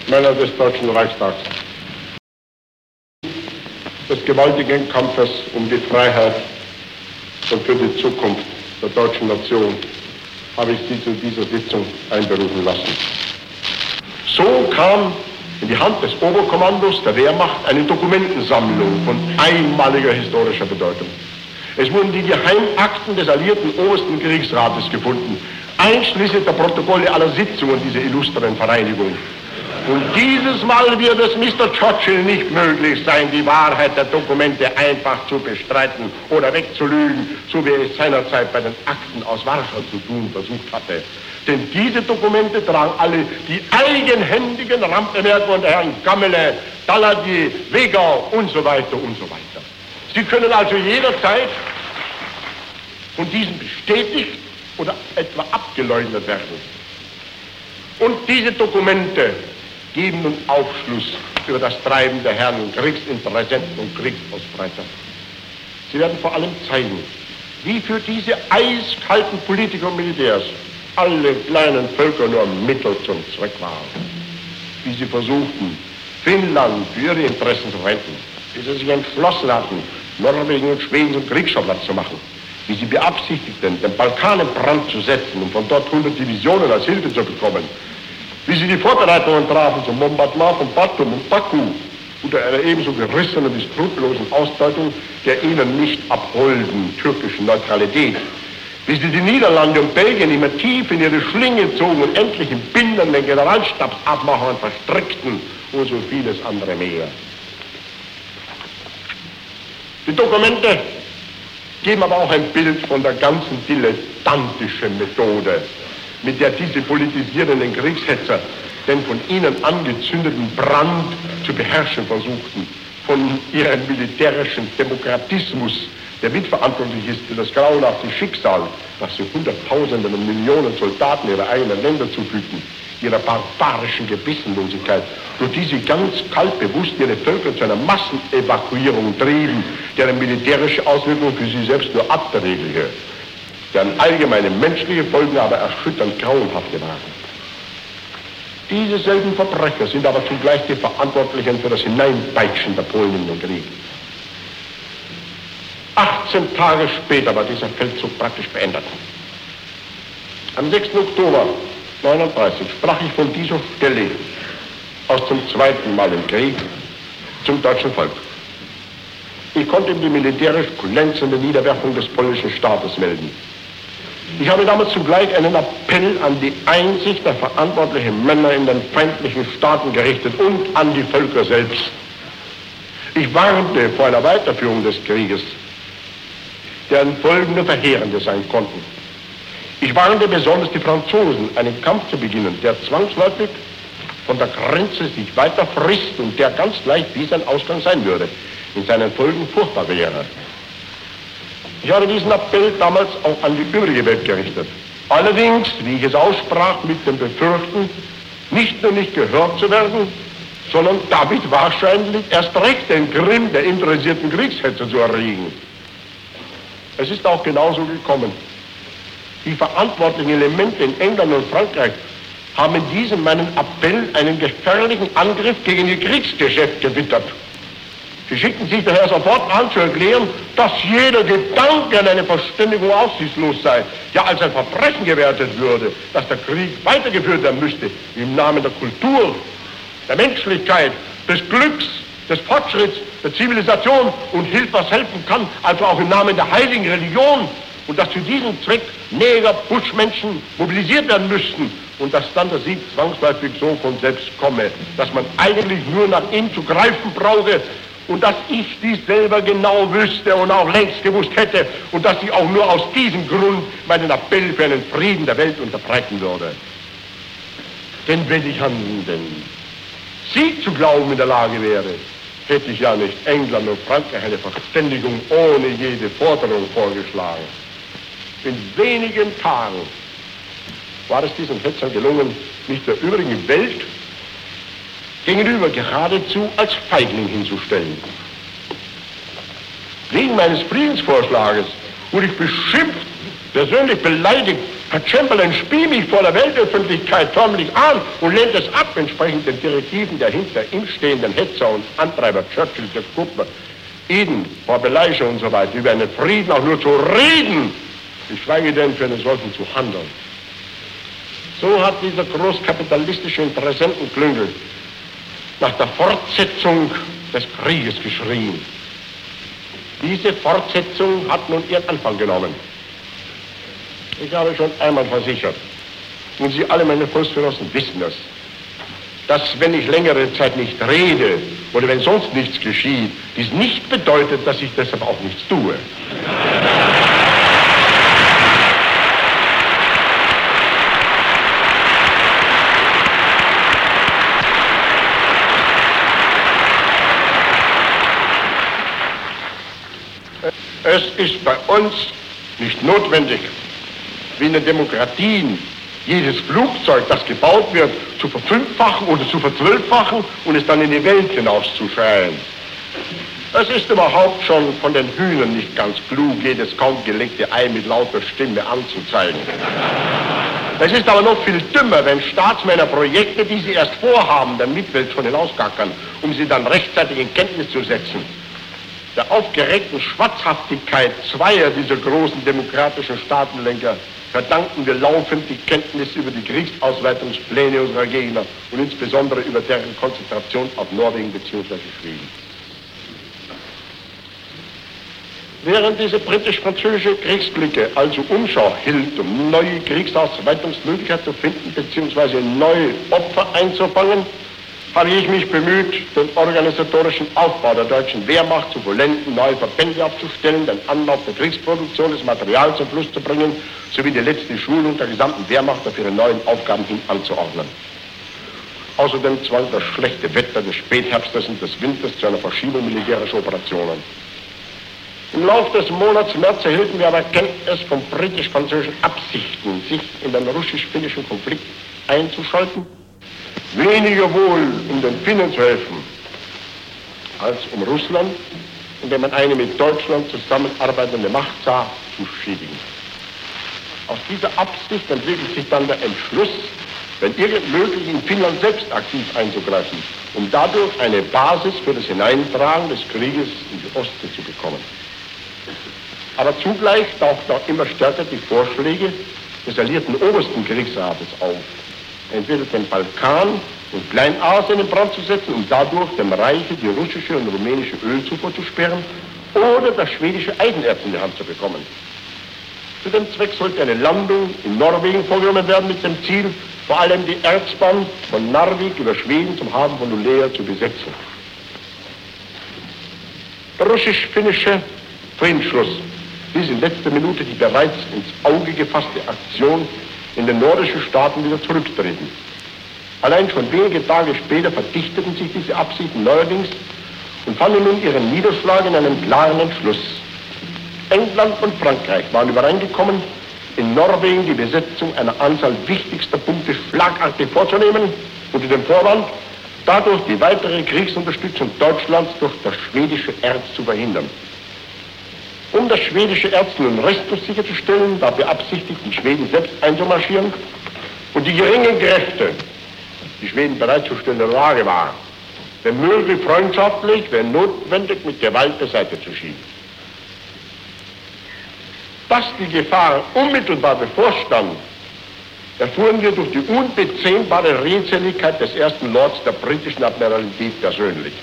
Männer des Deutschen Reichstags. Des gewaltigen Kampfes um die Freiheit und für die Zukunft der deutschen Nation habe ich Sie zu dieser Sitzung einberufen lassen. So kam in die Hand des Oberkommandos der Wehrmacht eine Dokumentensammlung von einmaliger historischer Bedeutung. Es wurden die Geheimakten des alliierten Obersten Kriegsrates gefunden, einschließlich der Protokolle aller Sitzungen dieser illustren Vereinigung. Und dieses Mal wird es Mister Churchill nicht möglich sein, die Wahrheit der Dokumente einfach zu bestreiten oder wegzulügen, so wie er es seinerzeit bei den Akten aus Warschau zu tun versucht hatte. Denn diese Dokumente tragen alle die eigenhändigen Randbemerkungen der Herren Gammele, Daladier, Wegau und so weiter und so weiter. Sie können also jederzeit von diesen bestätigt oder etwa abgeleugnet werden. Und diese Dokumente geben nun Aufschluss über das Treiben der Herren Kriegsinteressenten und Kriegsausbreiter. Sie werden vor allem zeigen, wie für diese eiskalten Politiker und Militärs alle kleinen Völker nur Mittel zum Zweck waren. Wie sie versuchten, Finnland für ihre Interessen zu retten. Wie sie sich entschlossen hatten, Norwegen und Schweden zum Kriegsschauplatz zu machen. Wie sie beabsichtigten, den Balkan in Brand zu setzen, um von dort hundert Divisionen als Hilfe zu bekommen. Wie sie die Vorbereitungen trafen zum Bombardement von Batum und Baku unter einer ebenso gerissenen wie skrupellosen Ausbeutung der ihnen nicht abholden türkischen Neutralität. Wie sie die Niederlande und Belgien immer tief in ihre Schlinge zogen und endlich in bindenden Generalstabsabmachungen verstrickten und so vieles andere mehr. Die Dokumente geben aber auch ein Bild von der ganzen dilettantischen Methode, mit der diese politisierenden Kriegshetzer den von ihnen angezündeten Brand zu beherrschen versuchten, von ihrem militärischen Demokratismus, der mitverantwortlich ist für das grauenhafte Schicksal, das sie Hunderttausenden und Millionen Soldaten ihrer eigenen Länder zufügten, ihrer barbarischen Gebissenlosigkeit, durch die sie ganz kalt bewusst ihre Völker zu einer Massenevakuierung trieben, deren militärische Auswirkungen für sie selbst nur abträgliche, deren allgemeine menschliche Folgen aber erschütternd grauenhafte waren. Diese selben Verbrecher sind aber zugleich die Verantwortlichen für das Hineinpeitschen der Polen in den Krieg. achtzehn Tage später war dieser Feldzug praktisch beendet. Am sechsten Oktober neununddreißig sprach ich von dieser Stelle aus zum zweiten Mal im Krieg zum deutschen Volk. Ich konnte ihm die militärisch glänzende Niederwerfung des polnischen Staates melden. Ich habe damals zugleich einen Appell an die Einsicht der verantwortlichen Männer in den feindlichen Staaten gerichtet und an die Völker selbst. Ich warnte vor einer Weiterführung des Krieges, deren Folgen nur verheerende sein konnten. Ich warnte besonders die Franzosen, einen Kampf zu beginnen, der zwangsläufig von der Grenze sich weiter frisst und der ganz leicht wie sein Ausgang sein würde, in seinen Folgen furchtbar wäre. Ich habe diesen Appell damals auch an die übrige Welt gerichtet. Allerdings, wie ich es aussprach, mit dem Befürchten, nicht nur nicht gehört zu werden, sondern damit wahrscheinlich erst recht den Grimm der interessierten Kriegshetzer zu erregen. Es ist auch genauso gekommen. Die verantwortlichen Elemente in England und Frankreich haben in diesem meinen Appell einen gefährlichen Angriff gegen ihr Kriegsgeschäft gewittert. Sie schickten sich daher sofort an zu erklären, dass jeder Gedanke an eine Verständigung aussichtslos sei, ja als ein Verbrechen gewertet würde, dass der Krieg weitergeführt werden müsste, im Namen der Kultur, der Menschlichkeit, des Glücks, des Fortschritts, der Zivilisation und hilft, was helfen kann, also auch im Namen der heiligen Religion, und dass zu diesem Zweck Neger, Buschmenschen mobilisiert werden müssten und dass dann der Sieg zwangsläufig so von selbst komme, dass man eigentlich nur nach ihm zu greifen brauche und dass ich dies selber genau wüsste und auch längst gewusst hätte und dass ich auch nur aus diesem Grund meinen Appell für einen Frieden der Welt unterbreiten würde. Denn wenn ich an den Sieg zu glauben in der Lage wäre, hätte ich ja nicht England und Frankreich eine Verständigung ohne jede Forderung vorgeschlagen. In wenigen Tagen war es diesen Hetzern gelungen, mich der übrigen Welt gegenüber geradezu als Feigling hinzustellen. Wegen meines Friedensvorschlages wurde ich beschimpft, persönlich beleidigt, Herr Chamberlain spie mich vor der Weltöffentlichkeit förmlich an und lehnt es ab, entsprechend den Direktiven der hinter ihm stehenden Hetzer und Antreiber Churchill, der Kuppler, Eden, Rabelais und so weiter, über einen Frieden auch nur zu reden, geschweige denn für einen solchen zu handeln. So hat dieser großkapitalistische Interessentenklüngel nach der Fortsetzung des Krieges geschrien. Diese Fortsetzung hat nun ihren Anfang genommen. Ich habe schon einmal versichert, und Sie alle, meine Volksgenossen, wissen es, dass wenn ich längere Zeit nicht rede oder wenn sonst nichts geschieht, dies nicht bedeutet, dass ich deshalb auch nichts tue. Es ist bei uns nicht notwendig, wie in den Demokratien, jedes Flugzeug, das gebaut wird, zu verfünffachen oder zu verzwölffachen und es dann in die Welt hinauszuschreien. Es ist überhaupt schon von den Hühnern nicht ganz klug, jedes kaum gelegte Ei mit lauter Stimme anzuzeigen. Es ist aber noch viel dümmer, wenn Staatsmänner Projekte, die sie erst vorhaben, der Mitwelt schon hinausgackern, um sie dann rechtzeitig in Kenntnis zu setzen. Der aufgeregten Schwatzhaftigkeit zweier dieser großen demokratischen Staatenlenker verdanken wir laufend die Kenntnis über die Kriegsausweitungspläne unserer Gegner und insbesondere über deren Konzentration auf Norwegen bzw. Schweden. Während diese britisch-französische Kriegsblicke also Umschau hielt, um neue Kriegsausweitungsmöglichkeiten zu finden bzw. neue Opfer einzufangen, habe ich mich bemüht, den organisatorischen Aufbau der deutschen Wehrmacht zu vollenden, neue Verbände aufzustellen, den Anlauf der Kriegsproduktion des Materials zum Fluss zu bringen, sowie die letzte Schulung der gesamten Wehrmacht auf ihre neuen Aufgaben hin anzuordnen. Außerdem zwang das schlechte Wetter des Spätherbstes und des Winters zu einer Verschiebung militärischer Operationen. Im Laufe des Monats März erhielten wir aber Kenntnis von britisch-französischen Absichten, sich in den russisch-finnischen Konflikt einzuschalten. Weniger wohl, um den Finnen zu helfen, als um Russland, indem man eine mit Deutschland zusammenarbeitende Macht sah, zu schädigen. Aus dieser Absicht entwickelt sich dann der Entschluss, wenn irgend möglich in Finnland selbst aktiv einzugreifen, um dadurch eine Basis für das Hineintragen des Krieges in die Ostsee zu bekommen. Aber zugleich tauchten auch immer stärker die Vorschläge des alliierten obersten Kriegsrates auf, entweder den Balkan und Kleinasien in Brand zu setzen, um dadurch dem Reiche die russische und rumänische Ölzufuhr zu sperren, oder das schwedische Eisenerz in die Hand zu bekommen. Zu dem Zweck sollte eine Landung in Norwegen vorgenommen werden, mit dem Ziel, vor allem die Erzbahn von Narvik über Schweden zum Hafen von Luleå zu besetzen. Der russisch-finnische Friedensschluss ließ in letzter Minute die bereits ins Auge gefasste Aktion in den nordischen Staaten wieder zurücktreten. Allein schon wenige Tage später verdichteten sich diese Absichten neuerdings und fanden nun ihren Niederschlag in einem klaren Entschluss. England und Frankreich waren übereingekommen, in Norwegen die Besetzung einer Anzahl wichtigster Punkte schlagartig vorzunehmen, unter dem Vorwand, dadurch die weitere Kriegsunterstützung Deutschlands durch das schwedische Erz zu verhindern. Um das schwedische Erz nun restlos sicherzustellen, war beabsichtigt, in Schweden selbst einzumarschieren und die geringen Kräfte, die Schweden bereitzustellen in der Lage waren, wenn möglich freundschaftlich, wenn notwendig mit Gewalt beiseite zu schieben. Dass die Gefahr unmittelbar bevorstand, erfuhren wir durch die unbezähmbare Redseligkeit des ersten Lords der britischen Admiralität persönlich.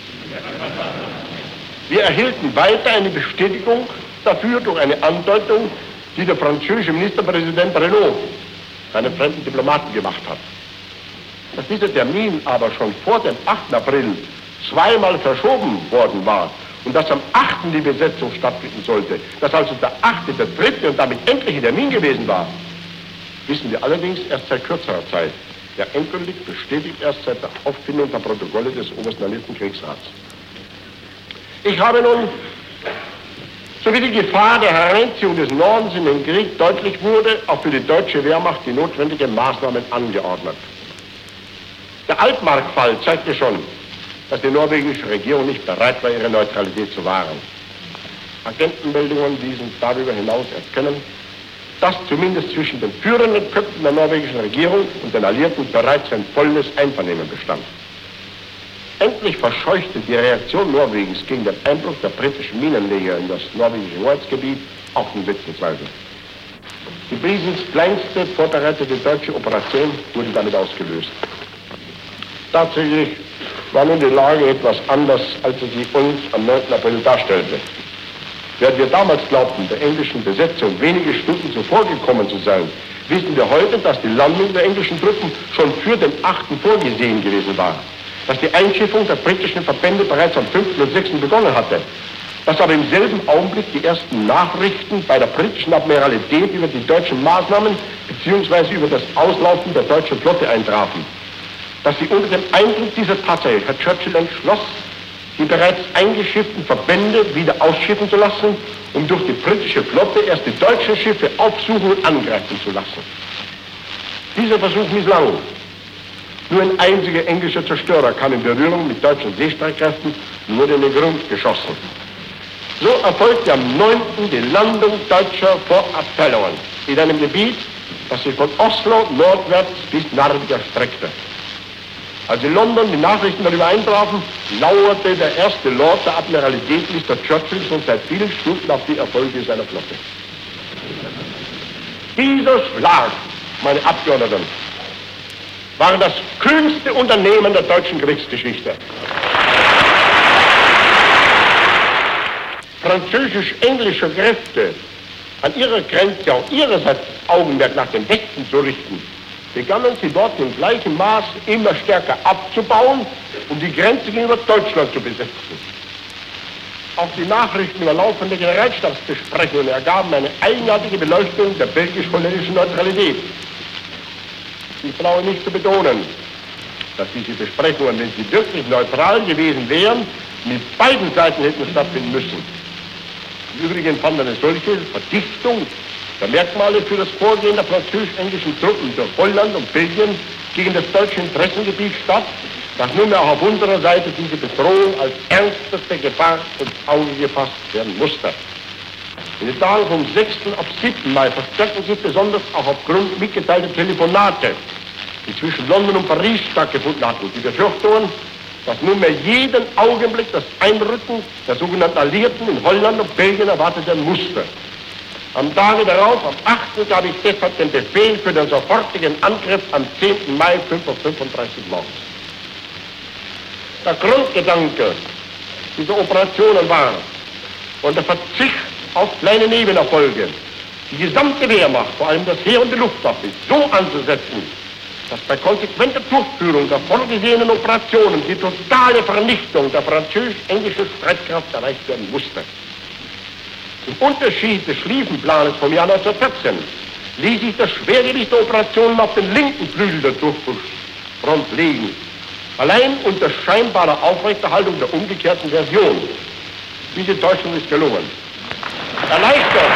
Wir erhielten weiter eine Bestätigung dafür durch eine Andeutung, die der französische Ministerpräsident Renaud seinem fremden Diplomaten gemacht hat. Dass dieser Termin aber schon vor dem achten April zweimal verschoben worden war und dass am achten die Besetzung stattfinden sollte, dass also der achte der dritte und damit endliche Termin gewesen war, wissen wir allerdings erst seit kürzerer Zeit. Der endgültig bestätigt erst seit der Auffindung der Protokolle des obersten alliierten Kriegsrats. Ich habe nun, sowie die Gefahr der Hereinziehung des Nordens in den Krieg deutlich wurde, auch für die deutsche Wehrmacht die notwendigen Maßnahmen angeordnet. Der Altmark-Fall zeigte schon, dass die norwegische Regierung nicht bereit war, ihre Neutralität zu wahren. Agentenmeldungen ließen darüber hinaus erkennen, dass zumindest zwischen den führenden Köpfen der norwegischen Regierung und den Alliierten bereits ein volles Einvernehmen bestand. Endlich verscheuchte die Reaktion Norwegens gegen den Einbruch der britischen Minenleger in das norwegische Hoheitsgebiet auch den letzten Zweifel. Die Briesens kleinste vorbereitete deutsche Operation wurde damit ausgelöst. Tatsächlich war nun die Lage etwas anders, als sie sich uns am neunten April darstellte. Während wir damals glaubten, der englischen Besetzung wenige Stunden zuvor gekommen zu sein, wissen wir heute, dass die Landung der englischen Truppen schon für den achten vorgesehen gewesen war. Dass die Einschiffung der britischen Verbände bereits am fünften und sechsten begonnen hatte. Dass aber im selben Augenblick die ersten Nachrichten bei der britischen Admiralität über die deutschen Maßnahmen bzw. über das Auslaufen der deutschen Flotte eintrafen. Dass sie unter dem Eindruck dieser Tatsache Herr Churchill entschloss, die bereits eingeschifften Verbände wieder ausschiffen zu lassen, um durch die britische Flotte erst die deutschen Schiffe aufsuchen und angreifen zu lassen. Dieser Versuch misslang. Nur ein einziger englischer Zerstörer kam in Berührung mit deutschen Seestreitkräften und wurde in den Grund geschossen. So erfolgte am neunten die Landung deutscher Vorabteilungen in einem Gebiet, das sich von Oslo nordwärts bis Narvik erstreckte. Als in London die Nachrichten darüber eintrafen, lauerte der erste Lord der Admiralität, Mister Churchill, schon seit vielen Stunden auf die Erfolge seiner Flotte. Dieser Schlag, meine Abgeordneten, war das kühnste Unternehmen der deutschen Kriegsgeschichte. Französisch-englische Kräfte an ihrer Grenze auch ihrerseits Augenmerk nach dem Westen zu richten, begannen sie dort im gleichen Maß immer stärker abzubauen, um die Grenze gegenüber Deutschland zu besetzen. Auch die Nachrichten über laufende Generalstabsbesprechungen ergaben eine eigenartige Beleuchtung der belgisch-holländischen Neutralität. Ich brauche nicht zu betonen, dass diese Besprechungen, wenn sie wirklich neutral gewesen wären, mit beiden Seiten hätten stattfinden müssen. Im Übrigen fand eine solche Verdichtung der Merkmale für das Vorgehen der französisch-englischen Truppen durch Holland und Belgien gegen das deutsche Interessengebiet statt, dass nunmehr auch auf unserer Seite diese Bedrohung als ernsteste Gefahr ins Auge gefasst werden musste. In den Tagen vom sechsten auf siebten Mai verstärkten sich besonders auch aufgrund mitgeteilter Telefonate, die zwischen London und Paris stattgefunden hatten, die Befürchtungen, dass nunmehr jeden Augenblick das Einrücken der sogenannten Alliierten in Holland und Belgien erwartet werden musste. Am Tage darauf, am achten gab ich deshalb den Befehl für den sofortigen Angriff am zehnten Mai fünf Uhr fünfunddreißig morgens. Der Grundgedanke dieser Operationen war, unter Verzicht auf kleine Nebenerfolge, die gesamte Wehrmacht, vor allem das Heer und die Luftwaffe, so anzusetzen, dass bei konsequenter Durchführung der vorgesehenen Operationen die totale Vernichtung der französisch-englischen Streitkraft erreicht werden musste. Im Unterschied des Schlieffenplanes vom Jahr neunzehnhundertvierzehn ließ sich das Schwergewicht der Operationen auf den linken Flügel der Durchbruchsfront legen, allein unter scheinbarer Aufrechterhaltung der umgekehrten Version. Diese Täuschung ist gelungen. Erleichtert.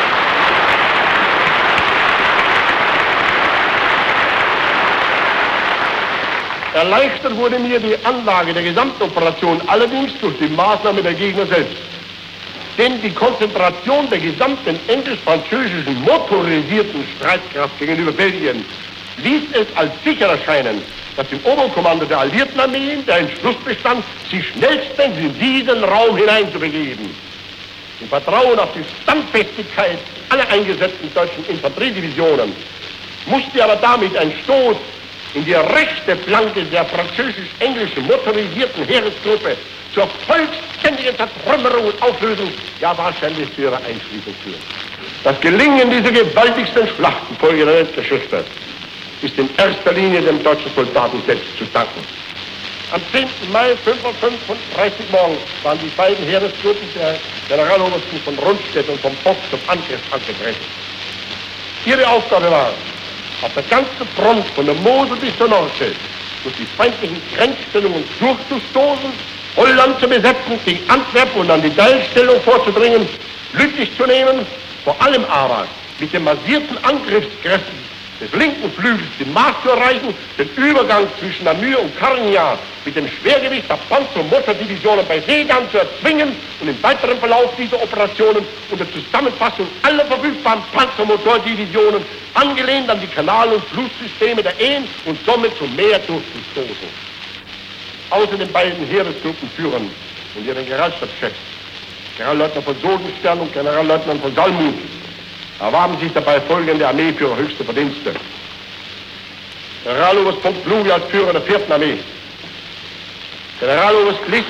Erleichtert wurde mir die Anlage der Gesamtoperation allerdings durch die Maßnahme der Gegner selbst. Denn die Konzentration der gesamten englisch-französischen motorisierten Streitkraft gegenüber Belgien ließ es als sicher erscheinen, dass im Oberkommando der Alliierten Armeen der Entschluss bestand, sich schnellstens in diesen Raum hineinzubegeben. Im Vertrauen auf die Standfestigkeit aller eingesetzten deutschen Infanteriedivisionen musste aber damit ein Stoß in die rechte Flanke der französisch-englischen motorisierten Heeresgruppe zur vollständigen Zertrümmerung und Auflösung, ja wahrscheinlich zu ihrer Einschließung führen. Das Gelingen dieser gewaltigsten Schlachtenfolge der Weltgeschichte ist in erster Linie dem deutschen Soldaten selbst zu danken. Am zehnten Mai fünf Uhr fünfunddreißig morgens waren die beiden Heeresgruppen der Generalobersten von Rundstedt und vom Bock zum Angriff angetreten. Ihre Aufgabe war, auf der ganzen Front von der Mosel bis zur Nordsee durch die feindlichen Grenzstellungen durchzustoßen, Holland zu besetzen, gegen Antwerpen und an die Teilstellung vorzudringen, Lüttich zu nehmen, vor allem aber mit den massierten Angriffskräften des linken Flügels den Mars zu erreichen, den Übergang zwischen Namur und Karnia mit dem Schwergewicht der Panzer- und Motordivisionen bei Sedan zu erzwingen und im weiteren Verlauf dieser Operationen unter Zusammenfassung aller verfügbaren Panzermotordivisionen angelehnt an die Kanal- und Flusssysteme der Ehen und somit zum Meer durchzustoßen. Außer den beiden Heeresgruppenführern und ihren Generalstabschefs, Generalleutnant von Sodenstern und Generalleutnant von Salmuth, erwarben sich dabei folgende Armeeführer höchste Verdienste. Generaloberst von Kluge als Führer der vierten Armee, Generaloberst List,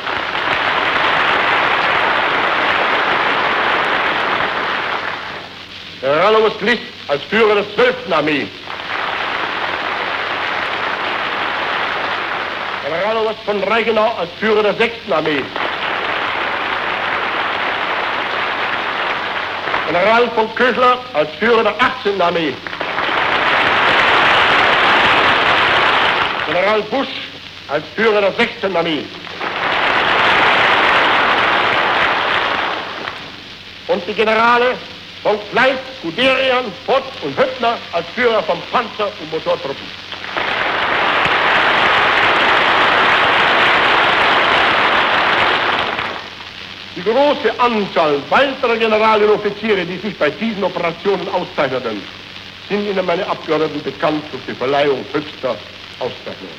Generaloberst List als Führer der zwölften Armee, Generaloberst von Reichenau als Führer der sechsten Armee, General von Köchler als Führer der achtzehnten Armee, General Busch als Führer der sechzehnten Armee und die Generale von Kleist, Guderian, Pott und Höppner als Führer von Panzer- und Motortruppen. Die große Anzahl weiterer Generale und Offiziere, die sich bei diesen Operationen auszeichneten, sind Ihnen, meine Abgeordneten, bekannt durch die Verleihung höchster Auszeichnungen.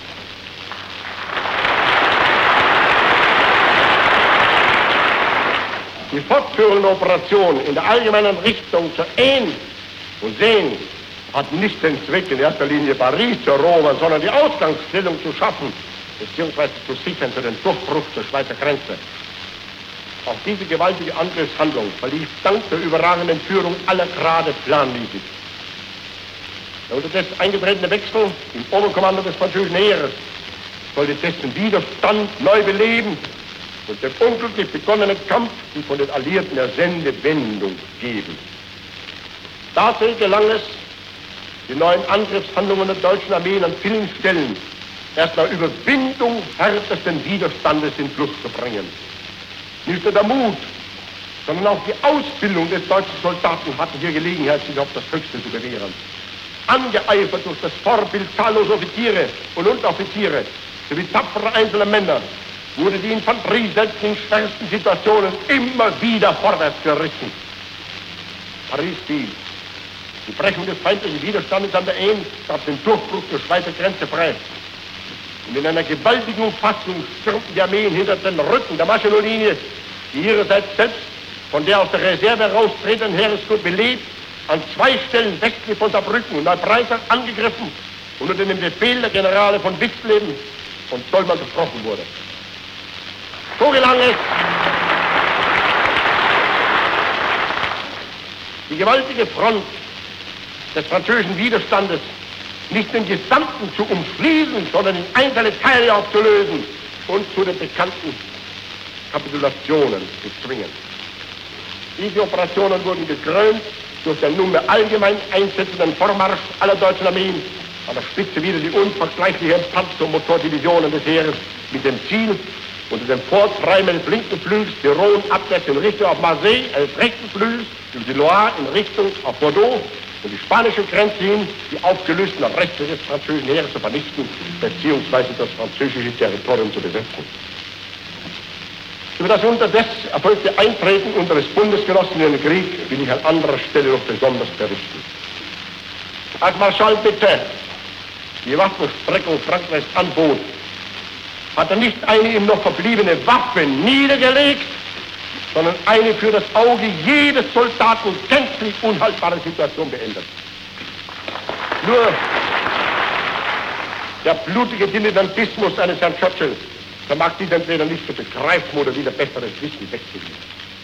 Die fortführende Operation in der allgemeinen Richtung zur Aisne und Seine hat nicht den Zweck, in erster Linie Paris zu erobern, sondern die Ausgangsstellung zu schaffen, beziehungsweise zu sichern für den Durchbruch zur Schweizer Grenze. Auch diese gewaltige Angriffshandlung verlief dank der überragenden Führung aller Grade planmäßig. Der unterdessen eingetretene Wechsel im Oberkommando des französischen Heeres sollte dessen Widerstand neu beleben und dem unglücklich begonnenen Kampf die von den Alliierten ersendete Wendung geben. Dazu gelang es, die neuen Angriffshandlungen der deutschen Armeen an vielen Stellen erst nach Überwindung härtesten Widerstandes in Fluss zu bringen. Nicht nur der Mut, sondern auch die Ausbildung des deutschen Soldaten hatten hier Gelegenheit, sich auf das Höchste zu bewähren. Angeeifert durch das Vorbild zahlloser Offiziere und Unteroffiziere sowie tapferer einzelner Männer wurde die Infanterie selbst in schwersten Situationen immer wieder vorwärts gerissen. Paris fiel. Die Brechung des feindlichen Widerstandes an der Aisne gab den Durchbruch zur Schweizer Grenze frei. Und in einer gewaltigen Umfassung stürmten die Armeen hinter den Rücken der Maginot-Linie, die ihrerseits selbst von der aus der Reserve heraustretenden Heeresgruppe belebt, an zwei Stellen westlich von Saarbrücken und Neubreitach angegriffen und unter dem Befehl der Generale von Witzleben und Dollmann gebrochen wurde. So gelang es, die gewaltige Front des französischen Widerstandes nicht den Gesamten zu umschließen, sondern in einzelne Teile aufzulösen und zu den bekannten Kapitulationen zu zwingen. Diese Operationen wurden gekrönt durch den nunmehr allgemein einsetzenden Vormarsch aller deutschen Armeen, an der Spitze wieder die unvergleichlichen Panzer- und Motordivisionen des Heeres mit dem Ziel, unter dem Vortreiben des linken Flügels die Rhone abwärts in Richtung auf Marseille, des rechten Flügels über die Loire in Richtung auf Bordeaux und die spanische Grenze hin, die aufgelösten Reste des französischen Heeres zu vernichten, beziehungsweise das französische Territorium zu besetzen. Über das unterdessen erfolgte Eintreten unseres Bundesgenossen in den Krieg will ich an anderer Stelle noch besonders berichten. Als Marschall Pétain die Waffenstreckung Frankreichs anbot, hat er nicht eine ihm noch verbliebene Waffe niedergelegt, sondern eine für das Auge jedes Soldaten gänzlich unhaltbare Situation beendet. Nur der blutige Dilettantismus eines Herrn Churchill vermag dies entweder nicht zu begreifen oder wieder besseres Wissen wegzugeben.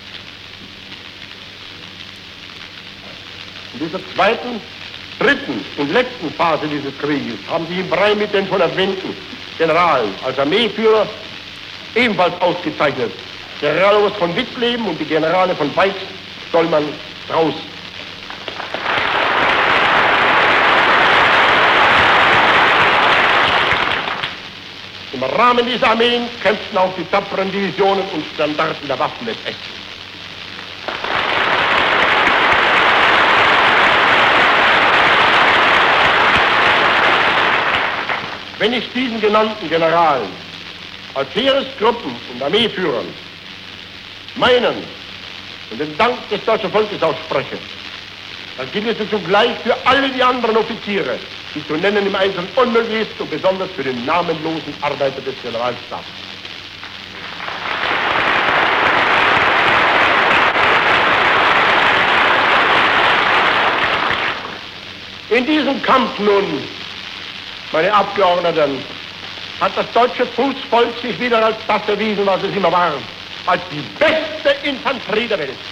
In dieser zweiten, dritten und letzten Phase dieses Krieges haben sich im Brei mit den schon erwähnten Generalen als Armeeführer ebenfalls ausgezeichnet. Generaloberst von Witzleben und die Generale von Weichs, Dollmann, Strauß. Im Rahmen dieser Armeen kämpften auch die tapferen Divisionen und Standarten der Waffen des Westens. Wenn ich diesen genannten Generalen als Heeresgruppen und Armeeführern meinen und den Dank des deutschen Volkes ausspreche, dann gilt es zugleich für alle die anderen Offiziere, die zu nennen im Einzelnen unmöglich ist, und besonders für den namenlosen Arbeiter des Generalstabs. In diesem Kampf nun, meine Abgeordneten, hat das deutsche Fußvolk sich wieder als das erwiesen, was es immer war, als die beste Infanterie der Welt.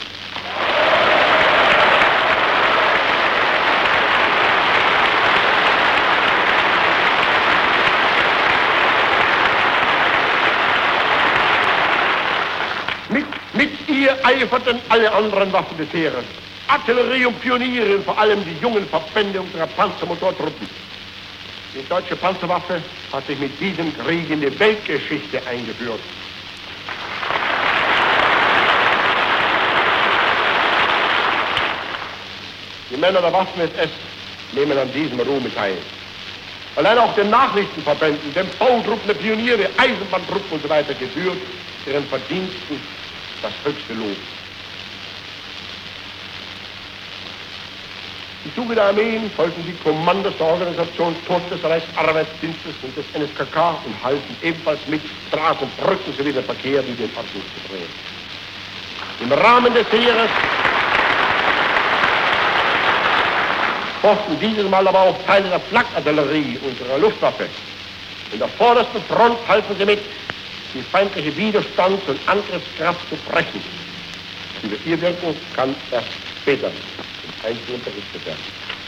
Mit, mit ihr eiferten alle anderen Waffen des Heeres. Artillerie und Pioniere und vor allem die jungen Verbände unserer Panzermotortruppen. Die deutsche Panzerwaffe hat sich mit diesem Krieg in die Weltgeschichte eingeführt. Die Männer der Waffen-S S nehmen an diesem Ruhm teil. Allein auch den Nachrichtenverbänden, den Bautruppen der Pioniere, Eisenbahntruppen und so weiter gebührt ihren Verdiensten das höchste Lob. Im Zuge der Armeen folgten die Kommandos der Organisation Tod des Reichsarbeitsdienstes und des N S K K und halten ebenfalls mit, Straßen, Brücken sowie den Verkehr wieder in Ordnung zu bringen. Im Rahmen des Heeres posten dieses Mal aber auch Teile der Flakartillerie unserer Luftwaffe. In der vordersten Front halten sie mit, die feindliche Widerstands- und Angriffskraft zu brechen. Über ihr Wirken kann erst später im Einzelnen berichtet werden.